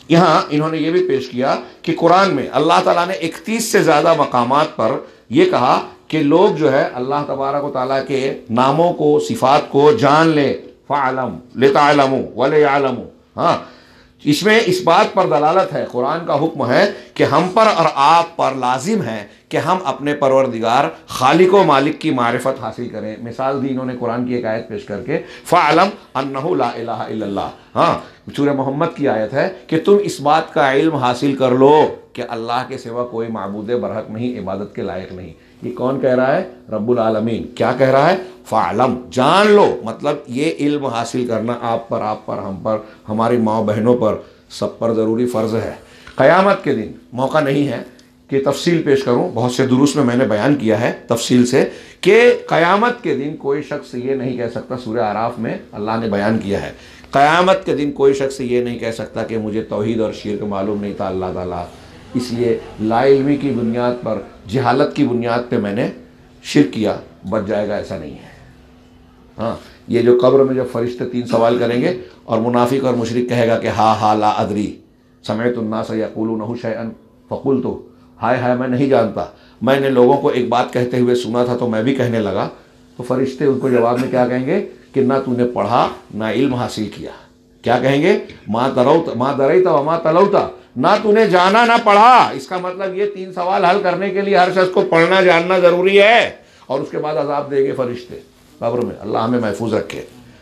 यहाँ इन्होंने ये भी पेश किया कि कुरान में अल्लाह ताला ने इकतीस से ज़्यादा मकामात पर यह कहा कि लोग जो है अल्लाह तबारक व तआला के नामों को, सिफात को जान ले, फ़अलम लितअलमू व लियअलमू। हाँ, इसमें इस बात पर दलालत है, कुरान का हुक्म है कि हम पर और आप पर लाजिम है कि हम अपने परवरदिगार खालिक व मालिक की मारिफत हासिल करें। मिसाल दी इन्होंने कुरान की एक आयत पेश करके, फ़अलम अन्नहु ला इलाहा इल्लल्लाह। हाँ, सूरह मोहम्मद की आयत है कि तुम इस बात का इल्म हासिल कर लो कि अल्लाह के सिवा कोई माबूद बरहक नहीं, इबादत के लायक नहीं। ये कौन कह रहा है? रब्बुल आलमीन। क्या कह रहा है? फ़अलम, जान लो। मतलब ये इल्म हासिल करना आप पर, आप पर, हम पर, हमारी माँ बहनों पर, सब पर ज़रूरी फ़र्ज़ है। क़यामत के दिन मौका नहीं है कि तफसील पेश करूं, बहुत से दुरूस में मैंने बयान किया है तफसील से कि क़यामत के दिन कोई शख्स ये नहीं कह सकता, सूरह आराफ में अल्लाह ने बयान किया है, क़यामत के दिन कोई शख्स ये नहीं कह सकता कि मुझे तौहीद और शिर्क मालूम नहीं था अल्लाह ताला, इसलिए लाइल्मी की बुनियाद पर, जहालत की बुनियाद पे मैंने शिर्क किया, बच जाएगा, ऐसा नहीं है। हाँ, ये जो कब्र में जब फरिश्ते तीन सवाल करेंगे और मुनाफिक और मुशरिक कहेगा कि हा हा ला अदरी समेअतु अन्नास यक़ूलूनहु शैअन फ़क़ुल्तु, हाय हाय मैं नहीं जानता, मैंने लोगों को एक बात कहते हुए सुना था तो मैं भी कहने लगा। तो फरिश्ते उनको जवाब में क्या कहेंगे कि ना तूने पढ़ा ना इल्म हासिल किया। क्या कहेंगे? माँ तरौत माँ दरैता व माँ तलौता, ना तूने जाना ना पढ़ा। इसका मतलब ये तीन सवाल हल करने के लिए हर शख्स को पढ़ना जानना जरूरी है, और उसके बाद अजाब देंगे फरिश्ते कब्र में। अल्लाह हमें महफूज रखे।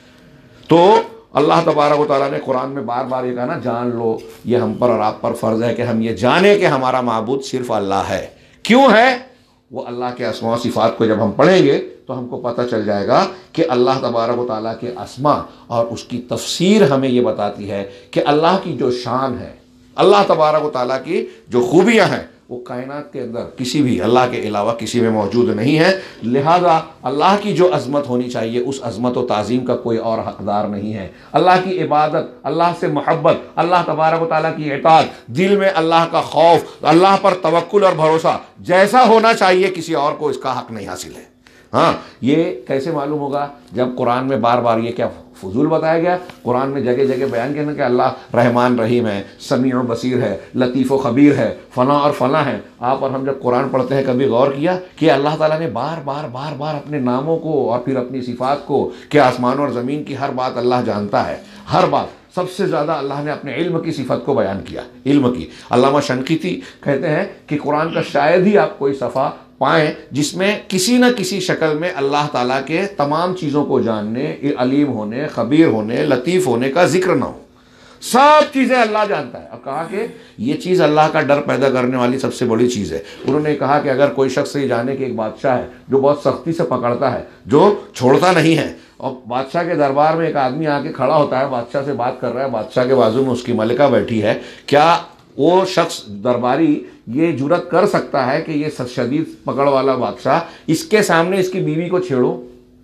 तो अल्लाह तबारक व तआला ने कुरान में बार बार ये कहा ना, जान लो, ये हम पर और आप पर फ़र्ज़ है कि हम ये जाने कि हमारा माबूद सिर्फ अल्लाह है। क्यों है? वो अल्लाह के अस्मा सिफ़ात को जब हम पढ़ेंगे तो हमको पता चल जाएगा कि अल्लाह तबारक व तआला के अस्मा और उसकी तफसीर हमें ये बताती है कि अल्लाह की जो शान है, अल्लाह तबारक व तआला की जो खूबियाँ हैं, वो कायनात के अंदर किसी भी अल्लाह के अलावा किसी में मौजूद नहीं है। लिहाजा अल्लाह की जो अज़मत होनी चाहिए, उस अज़मत व ताज़ीम का कोई और हकदार नहीं है। अल्लाह की इबादत, अल्लाह से मोहब्बत, अल्लाह तबारक व तआला की इताअत, दिल में अल्लाह का खौफ, अल्लाह पर तवक्कुल और भरोसा जैसा होना चाहिए, किसी और को इसका हक नहीं हासिल है। हाँ, ये कैसे मालूम होगा? जब कुरान में बार बार ये क्या फजूल बताया गया? कुरान में जगह जगह बयान किया ना कि अल्लाह रहमान रहीम है, समीअ व बसीर है, लतीफ़ व ख़बीर है, फ़ला और फ़ला है। आप और हम जब कुरान पढ़ते हैं कभी गौर किया कि अल्लाह ताला ने बार बार बार बार अपने नामों को और फिर अपनी सिफ़ात को, कि आसमान और ज़मीन की हर बात अल्लाह जानता है, हर बात। सबसे ज़्यादा अल्लाह ने अपने इल्म की सिफत को बयान किया, इल्म की। अल्लामा शनक़ीती कहते हैं कि कुरान का शायद ही आप कोई सफ़ा पाएँ जिसमें किसी न किसी शक्ल में अल्लाह ताला के तमाम चीज़ों को जानने, अलीम होने, ख़बीर होने, लतीफ़ होने का जिक्र ना हो। सब चीज़ें अल्लाह जानता है। और कहा कि ये चीज़ अल्लाह का डर पैदा करने वाली सबसे बड़ी चीज़ है। उन्होंने कहा कि अगर कोई शख्स ये जाने कि एक बादशाह है जो बहुत सख्ती से पकड़ता है, जो छोड़ता नहीं है, और बादशाह के दरबार में एक आदमी आके खड़ा होता है, बादशाह से बात कर रहा है, बादशाह के बाजू में उसकी मलिका बैठी है, क्या वो शख्स दरबारी ये जुरत कर सकता है कि ये शदीद पकड़ वाला बादशाह, इसके सामने इसकी बीवी को छेड़ो,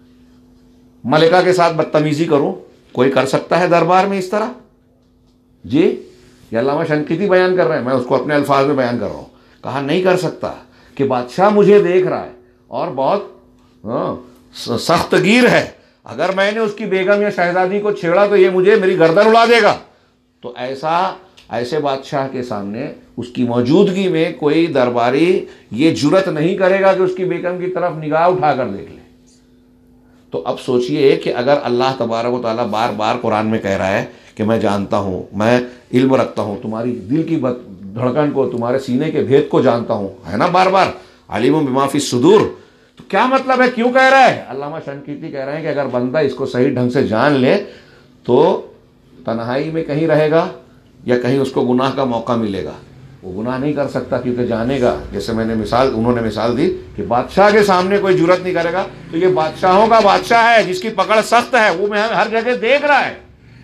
मलिका के साथ बदतमीजी करूं? कोई कर सकता है दरबार में इस तरह? जी, ये अल्लामा शनक़ीती बयान कर रहे हैं, मैं उसको अपने अल्फाज में बयान कर रहा हूं। कहा नहीं कर सकता कि बादशाह मुझे देख रहा है और बहुत सख्तगीर है, अगर मैंने उसकी बेगम या शहजादी को छेड़ा तो ये मुझे मेरी गर्दन उड़ा देगा। तो ऐसा ऐसे बादशाह के सामने उसकी मौजूदगी में कोई दरबारी ये जुरत नहीं करेगा कि उसकी बेगम की तरफ निगाह उठाकर देख ले। तो अब सोचिए कि अगर अल्लाह तबारक व तआला बार बार कुरान में कह रहा है कि मैं जानता हूँ, मैं इल्म रखता हूँ, तुम्हारी दिल की धड़कन को, तुम्हारे सीने के भेद को जानता हूँ, है ना, बार बार अलीमुम बिमा फी सुदूर, तो क्या मतलब है, क्यों कह रहा है? अल्लामा शनक़ीती कह रहे हैं कि अगर बंदा इसको सही ढंग से जान ले तो तन्हाई में कहीं रहेगा या कहीं उसको गुनाह का मौका मिलेगा, वो गुनाह नहीं कर सकता क्योंकि जानेगा। जैसे मैंने मिसाल उन्होंने मिसाल दी कि बादशाह के सामने कोई जुरत नहीं करेगा, तो ये बादशाहों का बादशाह है जिसकी पकड़ सख्त है, वो मैं हर जगह देख रहा है,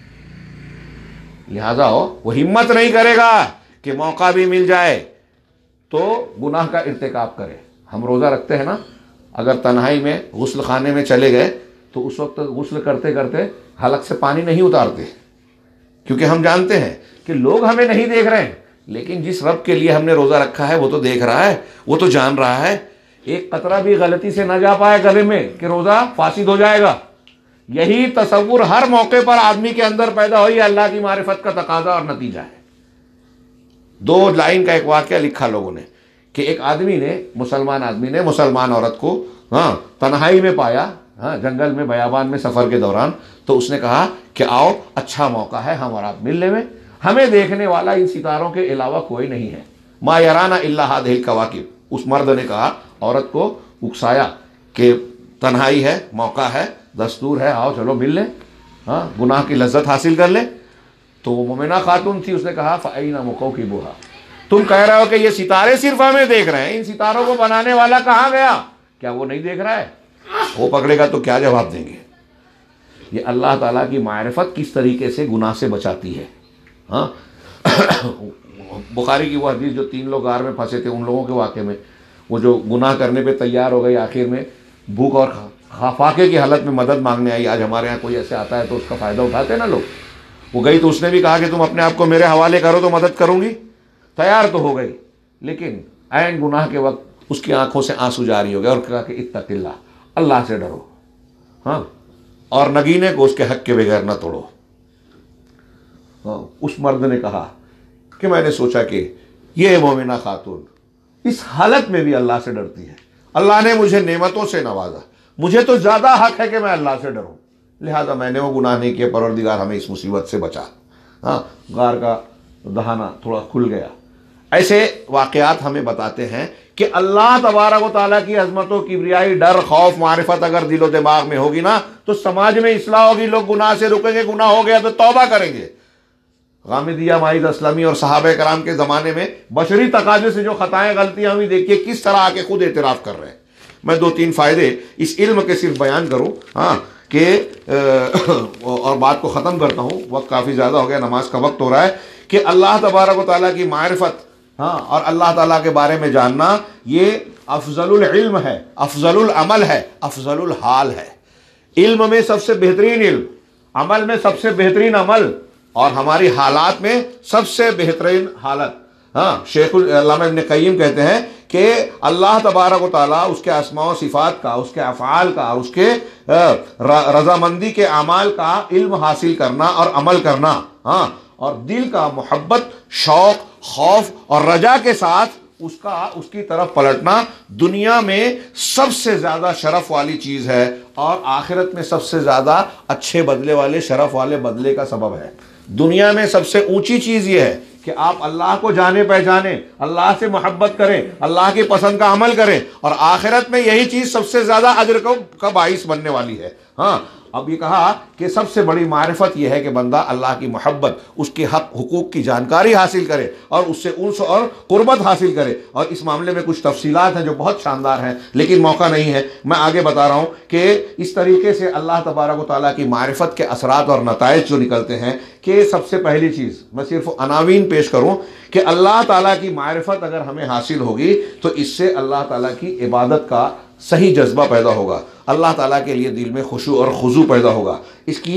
लिहाजा हो वो हिम्मत नहीं करेगा कि मौका भी मिल जाए तो गुनाह का इर्तिकाब करे। हम रोज़ा रखते हैं ना, अगर तन्हाई में गुस्ल खाने में चले गए तो उस वक्त गुस्ल करते करते हलक से पानी नहीं उतारते, क्योंकि हम जानते हैं कि लोग हमें नहीं देख रहे हैं, लेकिन जिस रब के लिए हमने रोज़ा रखा है वो तो देख रहा है, वो तो जान रहा है। एक कतरा भी गलती से ना जा पाए गले में कि रोज़ा फासिद हो जाएगा, यही तसव्वुर हर मौके पर आदमी के अंदर पैदा हो, अल्लाह की मारिफत का तकाजा और नतीजा है। दो लाइन का एक वाक़या लिखा लोगों ने कि एक आदमी ने, मुसलमान आदमी ने मुसलमान औरत को हाँ तन्हाई में पाया, हाँ जंगल में बयाबान में सफ़र के दौरान। तो उसने कहा कि आओ, अच्छा मौका है हम और आप मिलने में, हमें देखने वाला इन सितारों के अलावा कोई नहीं है। मा यराना इल्ला हादिहिल कवाकिब। उस मर्द ने कहा, औरत को उकसाया कि तन्हाई है, मौका है, दस्तूर है, आओ चलो मिल लें, हाँ गुनाह की लज्जत हासिल कर ले। तो वो मोमिना खातून थी, उसने कहा फ़अइना मुकौकिबुहा, तुम कह रहे हो कि ये सितारे सिर्फ हमें देख रहे हैं, इन सितारों को बनाने वाला कहाँ गया? क्या वो नहीं देख रहा है? वो पकड़ेगा तो क्या जवाब देंगे? ये अल्लाह ताला की मारिफत किस तरीके से गुनाह से बचाती है। हाँ बुखारी की वो हदीस, जो तीन लोग गार में फंसे थे उन लोगों के वाक़े में, वो जो गुनाह करने पे तैयार हो गई, आखिर में भूख और फाके की हालत में मदद मांगने आई। आज हमारे यहाँ कोई ऐसे आता है तो उसका फ़ायदा उठाते हैं ना लोग। वो गई तो उसने भी कहा कि तुम अपने आप को मेरे हवाले करो तो मदद करूँगी। तैयार तो हो गई, लेकिन ऐन गुनाह के वक्त उसकी आंखों से आंसू जारी हो गए और कहा कि इत्तक़िल्लाह, अल्लाह से डरो, हाँ, और नगीने को उसके हक के बगैर न तोड़ो। हाँ, उस मर्द ने कहा कि मैंने सोचा कि ये मोमिना खातून इस हालत में भी अल्लाह से डरती है, अल्लाह ने मुझे नेमतों से नवाजा, मुझे तो ज़्यादा हक है कि मैं अल्लाह से डरूं, लिहाजा मैंने वो गुनाह नहीं किया, परवरदिगार हमें इस मुसीबत से बचा। हाँ, गार का दहाना थोड़ा खुल गया। ऐसे वाक़यात हमें बताते हैं कि अल्लाह तबारक व तआला की अज़मतों, किब्रियाई, डर, खौफ, मारिफत अगर दिलो दिमाग में होगी ना तो समाज में इस्लाह होगी, लोग गुनाह से रुकेंगे, गुनाह हो गया तो तौबा करेंगे। गामिदिया, माइद असलमी और सहाबा कराम के ज़माने में बशरी तकाजे से जो ख़ताएँ गलतियाँ हुई, देखिए किस तरह आके खुद एतराफ़ कर रहे हैं। मैं दो तीन फ़ायदे इस इल्म के सिर्फ बयान करूँ, हाँ, कि और बात को ख़त्म करता हूँ, वक्त काफ़ी ज़्यादा हो गया, नमाज का वक्त हो रहा है, कि अल्लाह तबारक व तआला की मारिफत, हाँ, और अल्लाह ताला के बारे में जानना, ये अफजलुल इल्म है, अफजलुल अमल है, अफजलुल हाल है। इल्म में सबसे बेहतरीन इल्म, अमल में सबसे बेहतरीन अमल, और हमारी हालात में सबसे बेहतरीन हालत। हाँ, शेखुल अल्लामा इब्न क़य्यिम कहते हैं कि अल्लाह तबारक व तआला, उसके अस्मा व सिफ़ात का, उसके अफ़आल का और उसके रज़ामंदी के अमाल का इल्म हासिल करना और अमल करना, हाँ, और दिल का मोहब्बत, शौक़, खौफ और रजा के साथ उसका उसकी तरफ पलटना दुनिया में सबसे ज़्यादा शरफ वाली चीज़ है, और आखिरत में सबसे ज़्यादा अच्छे बदले वाले, शरफ वाले बदले का सबब है। दुनिया में सबसे ऊंची चीज़ यह है कि आप अल्लाह को जाने पहचाने, अल्लाह से मोहब्बत करें, अल्लाह की पसंद का अमल करें, और आखिरत में यही चीज़ सबसे ज़्यादा अजर का बाइस बनने वाली है। हाँ, अब ये कहा कि सबसे बड़ी मारिफत यह है कि बंदा अल्लाह की मोहब्बत, उसके हक हुकूक की जानकारी हासिल करे और उससे उन्स और कुर्बत हासिल करे। और इस मामले में कुछ तफसीलात हैं जो बहुत शानदार हैं, लेकिन मौका नहीं है, मैं आगे बता रहा हूँ कि इस तरीके से अल्लाह तबारक व तआला की मारिफत के असरात और नताइज जो निकलते हैं, कि सबसे पहली चीज़ मैं सिर्फ अनावीन पेश करूँ कि अल्लाह ताला की मारिफत अगर हमें हासिल होगी तो इससे अल्लाह ताला की इबादत का सही जज्बा पैदा होगा, अल्लाह ताला के लिए दिल में खुशू और खुजू पैदा होगा। इसकी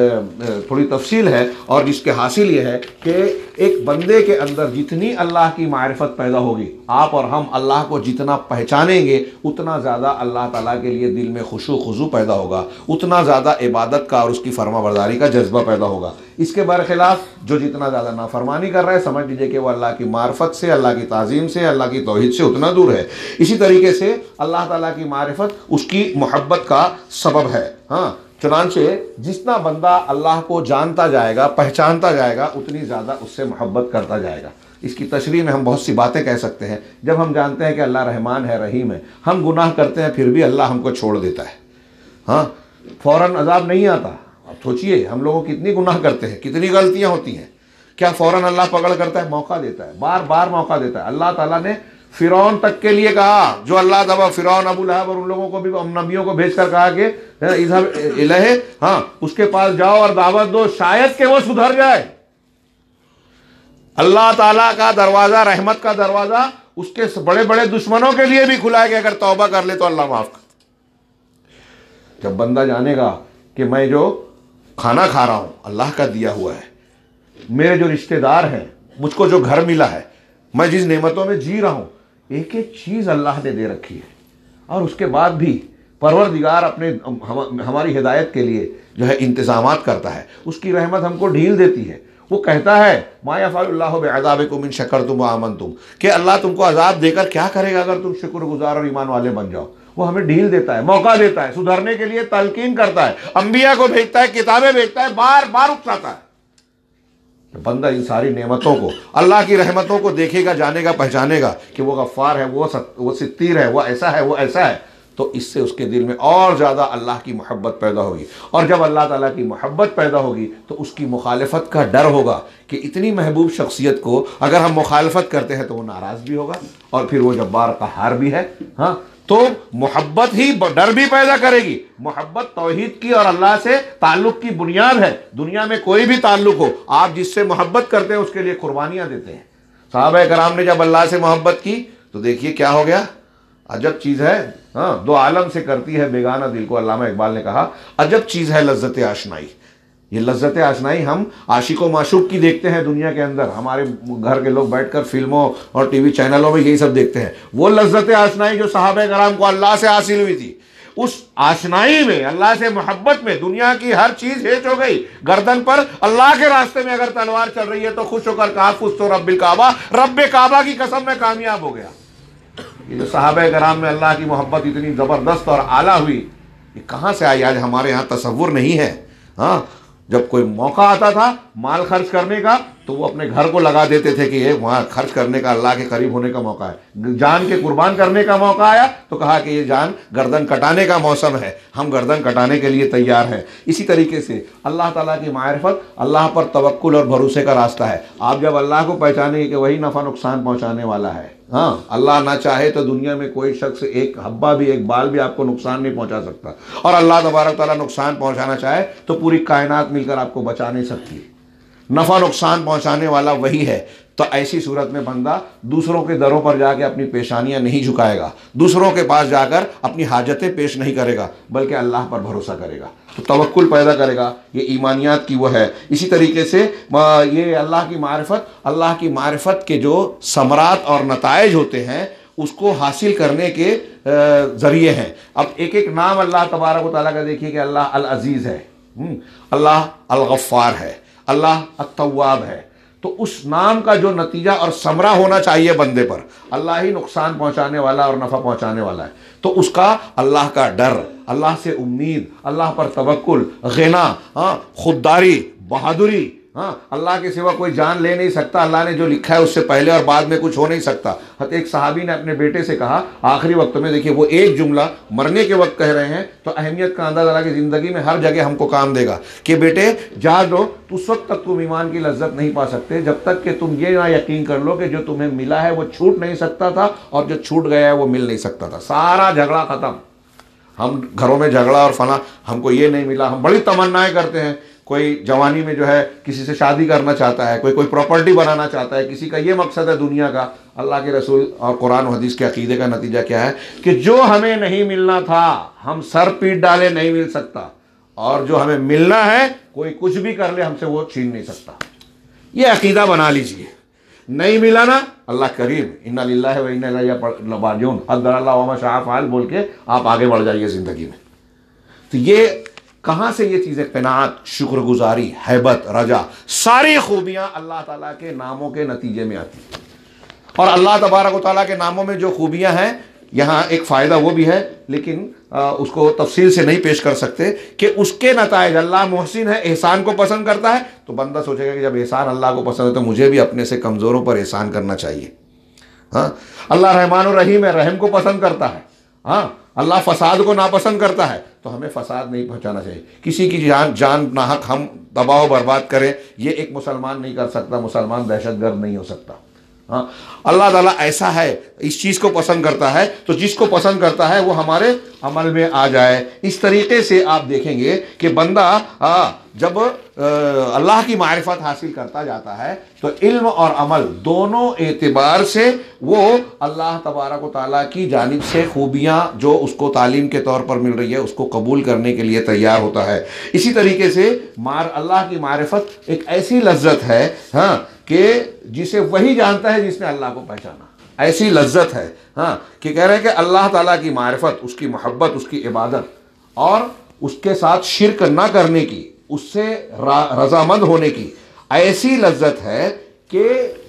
थोड़ी तफसील है, और जिसके हासिल ये है कि एक बंदे के अंदर जितनी अल्लाह की मारिफत पैदा होगी, आप और हम अल्लाह को जितना पहचानेंगे, उतना ज़्यादा अल्लाह ताला के लिए दिल में खुशू खुजू पैदा होगा, उतना ज़्यादा इबादत का और उसकी फरमाबरदारी का जज्बा पैदा होगा। इसके बरखिलाफ जो जितना ज़्यादा नाफरमानी कर रहा है, समझ लीजिए कि वह अल्लाह की मारिफत से, अल्लाह की ताज़ीम से, अल्लाह की तौहीद से उतना दूर है। इसी तरीके से अल्लाह ताला की मारिफत उसकी मोहब्बत का सबब है। हाँ, चुनांचे जितना बंदा अल्लाह को जानता जाएगा, पहचानता जाएगा, उतनी ज़्यादा उससे मोहब्बत करता जाएगा। इसकी तशरीह में हम बहुत सी बातें कह सकते हैं। जब हम जानते हैं कि अल्लाह रहमान है, रहीम है, हम गुनाह करते हैं फिर भी अल्लाह हमको छोड़ देता है। हाँ, फ़ौरन अजाब नहीं आता। अब सोचिए, हम लोगों कितनी गुनाह करते हैं, कितनी गलतियाँ होती हैं, क्या फ़ौरन अल्लाह पकड़ करता है? मौका देता है, बार बार मौका देता है। अल्लाह ताला ने फ़िरौन तक के लिए कहा, जो अल्लाह दबा फ़िरौन, अबू लहब और उन लोगों को भी नबियों को भेजकर कहा कि इज़हब इलैहि, हाँ, उसके पास जाओ और दावत दो, शायद कि वो सुधर जाए। अल्लाह ताला का दरवाज़ा, रहमत का दरवाज़ा उसके बड़े बड़े दुश्मनों के लिए भी खुला है कि अगर तौबा कर ले तो अल्लाह माफ़ कर। जब बंदा जानेगा कि मैं जो खाना खा रहा हूँ अल्लाह का दिया हुआ है, मेरे जो रिश्तेदार हैं, मुझको जो घर मिला है, मैं जिस नेमतों में जी रहा हूँ, एक एक चीज़ अल्लाह ने दे रखी है, और उसके बाद भी परवरदिगार अपने हम, हमारी हिदायत के लिए जो है इंतज़ामात करता है, उसकी रहमत हमको ढील देती है, वो कहता है मा यफ़अलुल्लाहु बिअज़ाबिकुम इन शकरतुम व आमनतुम, कि अल्लाह तुमको अजाब देकर क्या करेगा अगर तुम शुक्रगुजार और ईमान वाले बन जाओ। वो हमें ढील देता है, मौका देता है, सुधरने के लिए तलकीन करता है, अंबिया को भेजता है, किताबें भेजता है, बार बार उकसाता है। तो बंदा इन सारी नेमतों को, अल्लाह की रहमतों को देखेगा, जानेगा, पहचानेगा कि वो गफ्फार है, वो सत, वो सित्तीर है, वो ऐसा है, वो ऐसा है, तो इससे उसके दिल में और ज़्यादा अल्लाह की मोहब्बत पैदा होगी। और जब अल्लाह ताला की मोहब्बत पैदा होगी तो उसकी मुखालफत का डर होगा कि इतनी महबूब शख्सियत को अगर हम मुखालफत करते हैं तो वो नाराज़ भी होगा और फिर वो जब्बार क़हार भी है। हाँ, तो मोहब्बत ही डर भी पैदा करेगी। मोहब्बत तौहीद की और अल्लाह से ताल्लुक़ की बुनियाद है। दुनिया में कोई भी ताल्लुक़ हो, आप जिससे मोहब्बत करते हैं उसके लिए कुर्बानियाँ देते हैं। सहाबा कराम ने जब अल्लाह से मोहब्बत की तो देखिए क्या हो गया, अजब चीज़ है। हाँ, दो आलम से करती है बेगाना दिल को, अल्लामा इकबाल ने कहा अजब चीज़ है लज्जत आशनाई। ये लज्जत आशनाई हम आशिको माशूक की देखते हैं दुनिया के अंदर, हमारे घर के लोग बैठकर फिल्मों और टीवी चैनलों में यही सब देखते हैं। वो लज्जत आशनाई जो सहाबा कराम को अल्लाह से हासिल हुई थी, उस आशनाई में, अल्लाह से मोहब्बत में दुनिया की हर चीज हेच हो गई। गर्दन पर अल्लाह के रास्ते में अगर तलवार चल रही है तो खुश होकर कहा फुज़्तु रब्बिल काबा, रब्बे काबा की कसम में कामयाब हो गया। ये जो सहाबा कराम में अल्लाह की मोहब्बत इतनी ज़बरदस्त और आला हुई, ये कहाँ से आई? आज हमारे यहाँ तसव्वुर नहीं है। हाँ, जब कोई मौका आता था माल खर्च करने का तो वो अपने घर को लगा देते थे कि ये वहाँ खर्च करने का, अल्लाह के करीब होने का मौका है। जान के कुर्बान करने का मौका आया तो कहा कि ये जान गर्दन कटाने का मौसम है, हम गर्दन कटाने के लिए तैयार हैं। इसी तरीके से अल्लाह ताला की मारिफत, अल्लाह पर तवक्कुल और भरोसे का रास्ता है। आप जब अल्लाह को पहचानेंगे कि वही नफ़ा नुकसान पहुँचाने वाला है। हाँ, अल्लाह ना चाहे तो दुनिया में कोई शख्स एक हब्बा भी, एक बाल भी आपको नुकसान नहीं पहुँचा सकता, और अल्लाह तबारक ताला नुकसान पहुँचाना चाहे तो पूरी कायनात मिलकर आपको बचा नहीं सकती। नफ़ा नुकसान पहुंचाने वाला वही है। तो ऐसी सूरत में बंदा दूसरों के दरों पर जाकर अपनी पेशानियां नहीं झुकाएगा, दूसरों के पास जाकर अपनी हाजतें पेश नहीं करेगा, बल्कि अल्लाह पर भरोसा करेगा। तो तवक्कुल पैदा करेगा। ये ईमानियात की वो है। इसी तरीके से ये अल्लाह की मारिफत, अल्लाह की मारिफत के जो समरात और नताइज होते हैं उसको हासिल करने के ज़रिए हैं। अब एक एक नाम अल्लाह तबारक व तआला का देखिए कि अल्लाह अल अज़ीज़ है, अल्लाह अल गफ़्फ़ार है, अल्लाह अत-तव्वाब है। तो उस नाम का जो नतीजा और समरा होना चाहिए बंदे पर, अल्लाह ही नुकसान पहुंचाने वाला और नफ़ा पहुंचाने वाला है, तो उसका अल्लाह का डर, अल्लाह से उम्मीद, अल्लाह पर तवक्कुल, ग़िना, हाँ, खुददारी, बहादुरी। हाँ, अल्लाह के सिवा कोई जान ले नहीं सकता, अल्लाह ने जो लिखा है उससे पहले और बाद में कुछ हो नहीं सकता। एक सहाबी ने अपने बेटे से कहा आखिरी वक्त में, देखिए वो एक जुमला मरने के वक्त कह रहे हैं तो अहमियत का अंदाज़ा लगा कि ज़िंदगी में हर जगह हमको काम देगा, कि बेटे जा दो, उस वक्त तक तुम ईमान की लज्जत नहीं पा सकते जब तक कि तुम ये ना यकीन कर लो कि जो तुम्हें मिला है वो छूट नहीं सकता था और जो छूट गया है वो मिल नहीं सकता था। सारा झगड़ा ख़त्म। हम घरों में झगड़ा और फना, हमको ये नहीं मिला, हम बड़ी तमन्नाएं करते हैं। कोई जवानी में जो है किसी से शादी करना चाहता है, कोई कोई प्रॉपर्टी बनाना चाहता है, किसी का ये मकसद है दुनिया का। अल्लाह के रसूल और कुरान और हदीस के अकीदे का नतीजा क्या है कि जो हमें नहीं मिलना था हम सर पीट डाले नहीं मिल सकता, और जो हमें मिलना है कोई कुछ भी कर ले हमसे वो छीन नहीं सकता। ये अकीदा बना लीजिए। नहीं मिला ना, अल्लाह करीम, इन्ना लिल्लाहि व इन्ना इलैहि राजिऊन, क़द्दर अल्लाहु व मा शाअ फ़अल बोल के आप आगे बढ़ जाइए ज़िंदगी में। तो ये कहाँ से ये चीज़ें, क़नाअत, शुक्रगुजारी, हैबत, रजा, सारी खूबियाँ अल्लाह ताला के नामों के नतीजे में आती हैं। और अल्लाह तबारक व तआला के नामों में जो खूबियाँ हैं, यहाँ एक फ़ायदा वो भी है, लेकिन आ, उसको तफसील से नहीं पेश कर सकते कि उसके नताइज, अल्लाह मुहसिन है, एहसान को पसंद करता है। तो बंदा सोचेगा कि जब एहसान अल्लाह को पसंद है तो मुझे भी अपने से कमज़ोरों पर एहसान करना चाहिए। हाँ, अल्लाह रहमान और रहीम है, रहम को पसंद करता है। हाँ, अल्लाह फसाद को नापसंद करता है, तो हमें फसाद नहीं पहुंचाना चाहिए। किसी की जान जान नाहक हम तबाह बर्बाद करें, ये एक मुसलमान नहीं कर सकता। मुसलमान दहशतगर्द नहीं हो सकता। हाँ, अल्लाह ताला ऐसा है, इस चीज़ को पसंद करता है, तो जिसको पसंद करता है वो हमारे अमल में आ जाए। इस तरीके से आप देखेंगे कि बंदा आ, जब अल्लाह की मारिफत हासिल करता जाता है तो इल्म और अमल दोनों एतबार से वो अल्लाह तबारक व तआला की जानिब से खूबियाँ जो उसको तालीम के तौर पर मिल रही है उसको कबूल करने के लिए तैयार होता है। इसी तरीके से मार अल्लाह की मारिफत एक ऐसी लज्जत है, हाँ, कि जिसे वही जानता है जिसने अल्लाह को पहचाना। ऐसी लज्जत है, हाँ, कि कह रहे हैं कि अल्लाह ताला की मारिफत, उसकी मोहब्बत, उसकी इबादत और उसके साथ शिरक ना करने की, उससे रजामंद होने की, ऐसी लज्जत है कि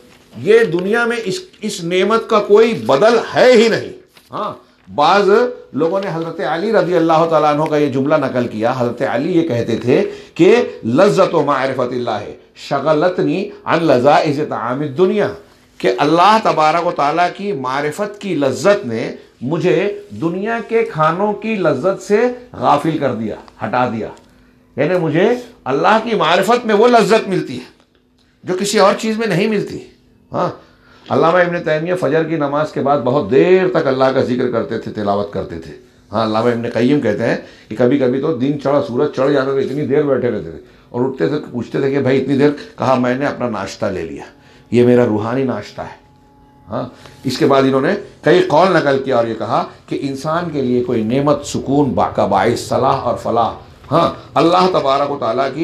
ये दुनिया में इस इस नेमत का कोई बदल है ही नहीं। हाँ, बाज लोगों ने हज़रत अली रज़ी अल्लाह तआला अन्हु का ये जुमला नकल किया। हज़रत अली ये कहते थे कि लज़्ज़त व मारिफतिल्लाह शगलतनी अन लज़ाइज़ ताअमिद दुनिया, कि अल्लाह तबारक व तआला की मारिफत की लज्जत ने मुझे दुनिया के खानों की लज्जत से गाफिल कर दिया, हटा दिया। यानी मुझे अल्लाह की मारिफत में वो लज्जत मिलती है जो किसी और चीज़ में नहीं मिलती। हाँ, अल्लामा इब्न तैमिया फजर की नमाज के बाद बहुत देर तक अल्लाह का जिक्र करते थे, तिलावत करते थे। हाँ, अल्लामा इब्न क़य्यिम कहते हैं कि कभी कभी तो दिन चढ़ा, सूरज चढ़ जाता था, इतनी देर बैठे रहते थे और उठते थे, पूछते थे कि भाई इतनी देर। कहा मैंने अपना नाश्ता ले लिया, ये मेरा रूहानी नाश्ता है। हाँ, इसके बाद इन्होंने कई कौल नकल किया और ये कहा कि इंसान के लिए कोई नेमत, सुकून, बाका बाइस, सलाह और फलाह, हाँ, अल्लाह तबारक व तआला की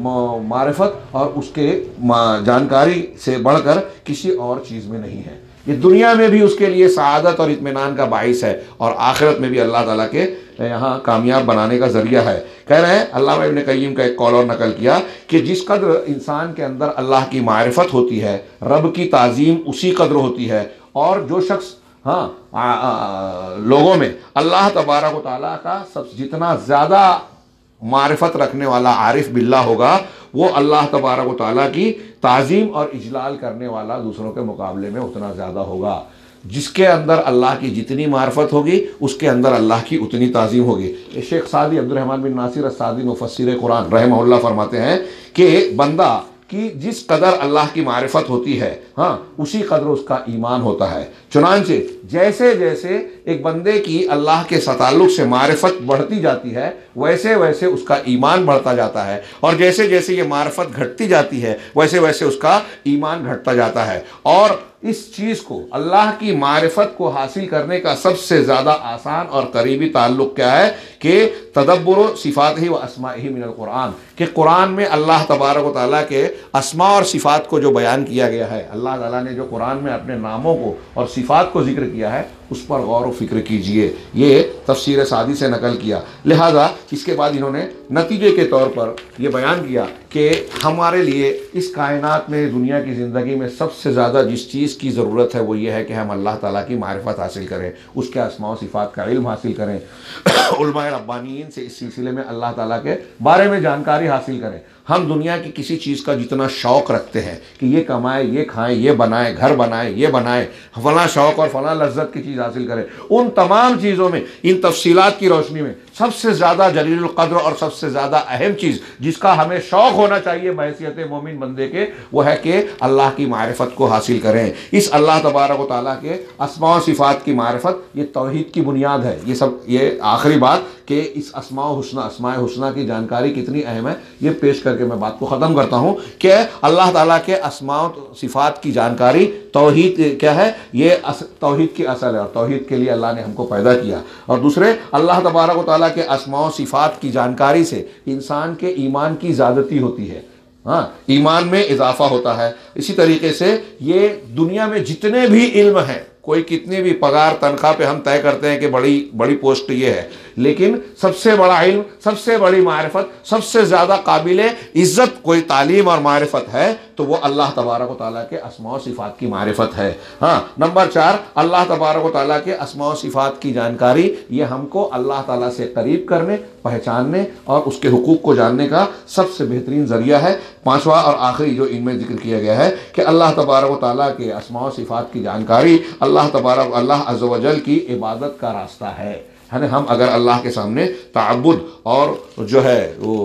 मारिफत और उसके जानकारी से बढ़कर किसी और चीज़ में नहीं है। ये दुनिया में भी उसके लिए सआदत और इत्मीनान का बाइस है और आखिरत में भी अल्लाह ताला के यहाँ कामयाब बनाने का ज़रिया है। कह रहे हैं अल्लामा इब्न क़य्यिम का एक कौल और नकल किया कि जिस कदर इंसान के अंदर अल्लाह की मारिफत होती है, रब की ताज़ीम उसी कदर होती है। और जो शख्स हाँ आ, आ, लोगों में अल्लाह तबारक व तआला का सब जितना ज़्यादा मारिफत रखने वाला आरिफ बिल्ला होगा, वो अल्लाह तबारक व तआला की ताज़ीम और इजलाल करने वाला दूसरों के मुकाबले में उतना ज़्यादा होगा। जिसके अंदर अल्लाह की जितनी मार्फत होगी उसके अंदर अल्लाह की उतनी ताज़ीम होगी। शेख सादी अब्दुर्रहमान बिन नासिर अस्सादी मुफस्सिर कुरान रहमहुल्लाह फरमाते हैं कि बंदा कि जिस कदर अल्लाह की मारिफत होती है, हाँ, उसी कदर उसका ईमान होता है। चुनांचे जैसे जैसे एक बंदे की अल्लाह के सताल्लुक से मारिफत बढ़ती जाती है, वैसे वैसे उसका ईमान बढ़ता जाता है, और जैसे जैसे ये मारिफत घटती जाती है वैसे वैसे उसका ईमान घटता जाता है। और इस चीज़ को, अल्लाह की मारिफत को हासिल करने का सबसे ज़्यादा आसान और करीबी ताल्लुक़ क्या है कि तदब्बुर सिफ़ातिही व अस्माइही मिनल कुरान, कि कुरान में अल्लाह तबारक व तआला के अस्मा और सिफ़ात को जो बयान किया गया है, अल्लाह ताला ने जो कुरान में अपने नामों को और सिफ़ात को जिक्र किया है, उस पर गौर व फिक्र कीजिए। ये तफसीर सादी से नकल किया। लिहाजा इसके बाद इन्होंने नतीजे के तौर पर यह बयान किया कि हमारे लिए इस कायनात में, दुनिया की ज़िंदगी में सबसे ज़्यादा जिस चीज़ की ज़रूरत है वो ये है कि हम अल्लाह ताला की मारिफत हासिल करें, उसके अस्मा व सिफ़ात का इल्म हासिल करें, उलमाए रब्बानीन से इस सिलसिले में अल्लाह ताला के बारे में जानकारी हासिल करें। हम दुनिया की किसी चीज़ का जितना शौक़ रखते हैं कि ये कमाएं, ये खाएं, ये बनाएं, घर बनाएं, ये बनाएं, फला शौक़ और फला लज्जत की चीज़ हासिल करें, उन तमाम चीज़ों में, इन तफसीलात की रोशनी में सबसे ज़्यादा जलीलुल क़द्र और सबसे ज़्यादा अहम चीज़ जिसका हमें शौक़ होना चाहिए बहैसियत मोमिन बंदे के, वो है कि अल्लाह की मारिफत को हासिल करें। इस अल्लाह तबारक व तआला के अस्मा व सिफ़ात की मारिफत ये तौहीद की बुनियाद है। ये सब, ये आखिरी बात कि इस अस्मा व हुस्ना, अस्माए हुस्ना की जानकारी कितनी अहम है, ये पेश करके मैं बात को ख़त्म करता हूँ कि अल्लाह ताला के अस्मा व सिफ़ात की जानकारी तौहीद क्या है, ये तौहीद की असल है और तौहीद के लिए अल्लाह ने हमको पैदा किया। और दूसरे, अल्लाह तबारक व तआला के अस्मा व सिफ़ात की जानकारी से इंसान के ईमान की ज़्यादती होती है, हाँ, ईमान में इजाफा होता है। इसी तरीके से ये दुनिया में जितने भी इल्म हैं, कोई कितनी भी पगार तनख्वाह पे हम तय करते हैं कि बड़ी बड़ी पोस्ट ये है, लेकिन सबसे बड़ा इल्म, सबसे बड़ी मारिफत, सबसे ज़्यादा काबिल इज़्ज़त कोई तालीम और मारिफत है तो वो अल्लाह तबारक व तआला के अस्मा व सिफ़ात की मारिफत है। हाँ, नंबर चार, अल्लाह तबारक व तआला के अस्मा व सिफ़ात की जानकारी ये हमको अल्लाह ताला से करीब करने, पहचानने और उसके हुकूक को जानने का सबसे बेहतरीन ज़रिया है। पाँचवा और आखिरी जो इनमें जिक्र किया गया है कि अल्लाह तबारक व तआला के अस्मा व सिफ़ात की जानकारी अल्लाह तबारक अल्लाह अज़्ज़ व जल की इबादत का रास्ता है। है हम अगर अल्लाह के सामने ताअब्बुद और जो है वो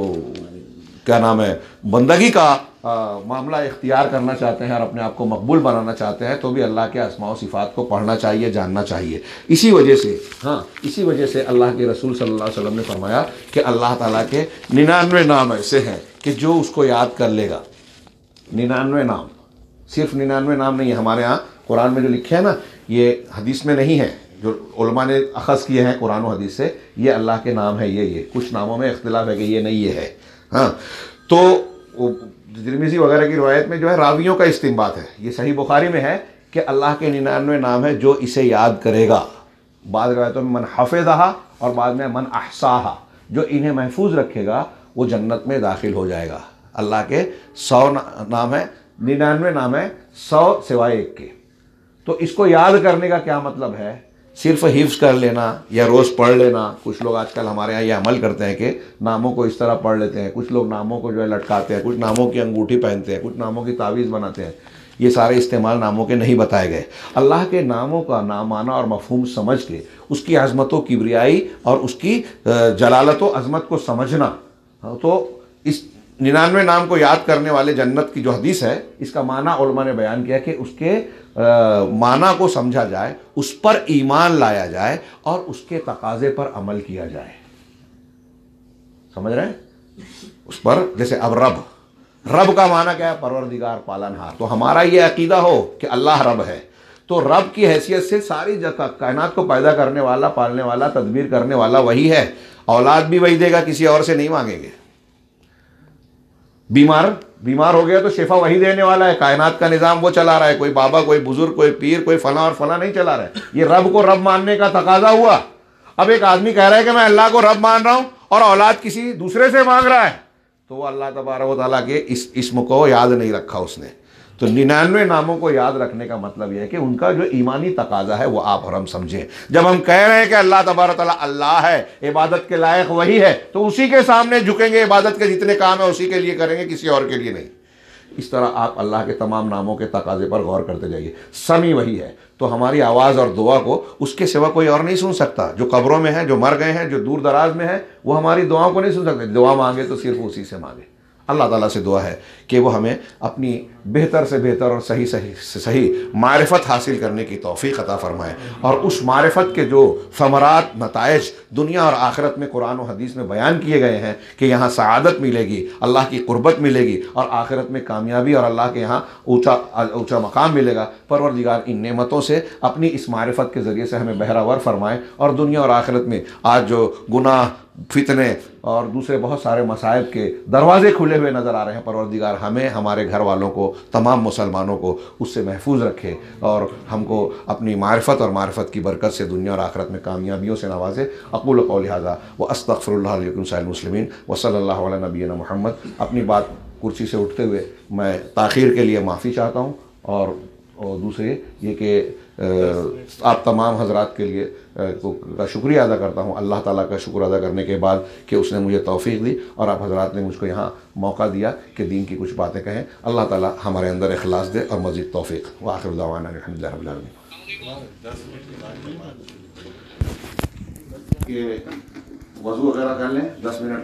क्या नाम है, बंदगी का आ, मामला इख्तियार करना चाहते हैं और अपने आप को मकबूल बनाना चाहते हैं तो भी अल्लाह के अस्मा व सिफ़ात को पढ़ना चाहिए, जानना चाहिए। इसी वजह से हाँ इसी वजह से अल्लाह के रसूल सल्लल्लाहु अलैहि वसल्लम ने फरमाया कि अल्लाह ताला के निन्यानवे नाम ऐसे हैं कि जो उसको याद कर लेगा, निन्यानवे नाम, सिर्फ निन्यानवे नाम नहीं है, हमारे यहाँ कुरान में जो लिखे हैं ना, ये हदीस में नहीं है, जो उलमा ने अखज़ किए हैं कुरान और हदीस से, ये अल्लाह के नाम है। ये ये कुछ नामों में इख्तिलाफ है कि ये नहीं ये है। हाँ, तो तिरमिज़ी वगैरह की रिवायत में जो है रावियों का इस्तिंबात है, ये सही बुखारी में है कि अल्लाह के निन्यानवे नाम है जो इसे याद करेगा। बाद रिवायतों में मन हफ़िज़हा और बाद में मन अहसाहा, जो इन्हें महफूज रखेगा वो जन्नत में दाखिल हो जाएगा। अल्लाह के सौ ना, नाम है, निन्यानवे नाम है सौ सिवाय एक के। तो इसको याद करने का क्या मतलब है? सिर्फ हिफ्ज कर लेना या रोज़ पढ़ लेना। कुछ लोग आजकल हमारे यहाँ ये अमल करते हैं कि नामों को इस तरह पढ़ लेते हैं, कुछ लोग नामों को जो है लटकाते हैं, कुछ नामों की अंगूठी पहनते हैं, कुछ नामों की तावीज़ बनाते हैं। ये सारे इस्तेमाल नामों के नहीं बताए गए। अल्लाह के नामों का नामाना और मफहूम समझ के उसकी अज़मतों किबरियाई और उसकी जलालत व अज़मत को समझना, तो इस निन्यानवे नाम को याद करने वाले जन्नत की जो हदीस है, इसका माना उलमा ने बयान किया कि उसके आ, माना को समझा जाए, उस पर ईमान लाया जाए और उसके तकाजे पर अमल किया जाए। समझ रहे हैं? उस पर, जैसे अब रब, रब का माना क्या है? परवरदिगार, पालनहार। तो हमारा ये अकीदा हो कि अल्लाह रब है, तो रब की हैसियत से सारी कायनात को पैदा करने वाला, पालने वाला, तदबीर करने वाला वही है। औलाद भी वही देगा, किसी और से नहीं मांगेंगे। बीमार बीमार हो गया तो शिफा वही देने वाला है। कायनात का निज़ाम वो चला रहा है, कोई बाबा, कोई बुजुर्ग, कोई पीर, कोई फला और फला नहीं चला रहा है। ये रब को रब मानने का तकाजा हुआ। अब एक आदमी कह रहा है कि मैं अल्लाह को रब मान रहा हूं और औलाद किसी दूसरे से मांग रहा है, तो वो अल्लाह तबारक व तआला के इस इस्म को याद नहीं रखा उसने। तो निन्यानवे नामों को याद रखने का मतलब यह है कि उनका जो ईमानी तकाजा है वो आप और हम समझें। जब हम कह रहे हैं कि अल्लाह तबारक व तआला अल्लाह है, इबादत के लायक वही है, तो उसी के सामने झुकेंगे, इबादत के जितने काम है उसी के लिए करेंगे, किसी और के लिए नहीं। इस तरह आप अल्लाह के तमाम नामों के तकाजे पर गौर करते जाइए। समी वही है, तो हमारी आवाज़ और दुआ को उसके सिवा कोई और नहीं सुन सकता। जो कब्रों में है, जो मर गए हैं, जो दूर दराज में है, वो हमारी दुआओं को नहीं सुन सकते। दुआ मांगे तो सिर्फ उसी से मांगे। अल्लाह ताला से दुआ है कि वो हमें अपनी बेहतर से बेहतर और सही सही से सही मारिफत हासिल करने की तौफीक अता फरमाए, और उस मारिफत के जो समरात, नताइज दुनिया और आखिरत में कुरान और हदीस में बयान किए गए हैं कि यहाँ सआदत मिलेगी, अल्लाह की कुर्बत मिलेगी और आखिरत में कामयाबी और अल्लाह के यहाँ ऊँचा ऊँचा मकाम मिलेगा। परवरदिगार इन नेमतों से अपनी इस मारिफत के ज़रिए से हमें बहरावर फरमाए, और दुनिया और आखिरत में आज जो गुनाह, फितने और दूसरे बहुत सारे मसाइब के दरवाजे खुले हुए नज़र आ रहे हैं, परवरदिगार हमें, हमारे घर वालों को, तमाम मुसलमानों को उससे महफूज रखे और हमको अपनी मारिफत और मारिफत की बरकत से दुनिया और आखिरत में कामयाबियों से नवाजे। अक़ूलु क़ौली हाज़ा व अस्तग़फ़िरुल्लाह ली वलकुम साइरिल मुस्लिमीन व सल्लल्लाहु अला नबिय्यिना मुहम्मद। अपनी बात कुर्सी से उठते हुए मैं ताख़ीर के लिए माफ़ी चाहता हूँ, और और दूसरे ये कि आप तमाम हजरात के लिए का शुक्रिया अदा करता हूँ, अल्लाह ताला का शुक्र अदा करने के बाद कि उसने मुझे तौफ़ीक दी और आप हजरात ने मुझको यहाँ मौका दिया कि दीन की कुछ बातें कहें। अल्लाह ताला हमारे अंदर इखलास दे और मज़ीद तौफ़ीक। व आखिर दावाना अल्हम्दुलिल्लाहि रब्बिल आलमीन। वज़ू वगैरह कर लें, दस मिनट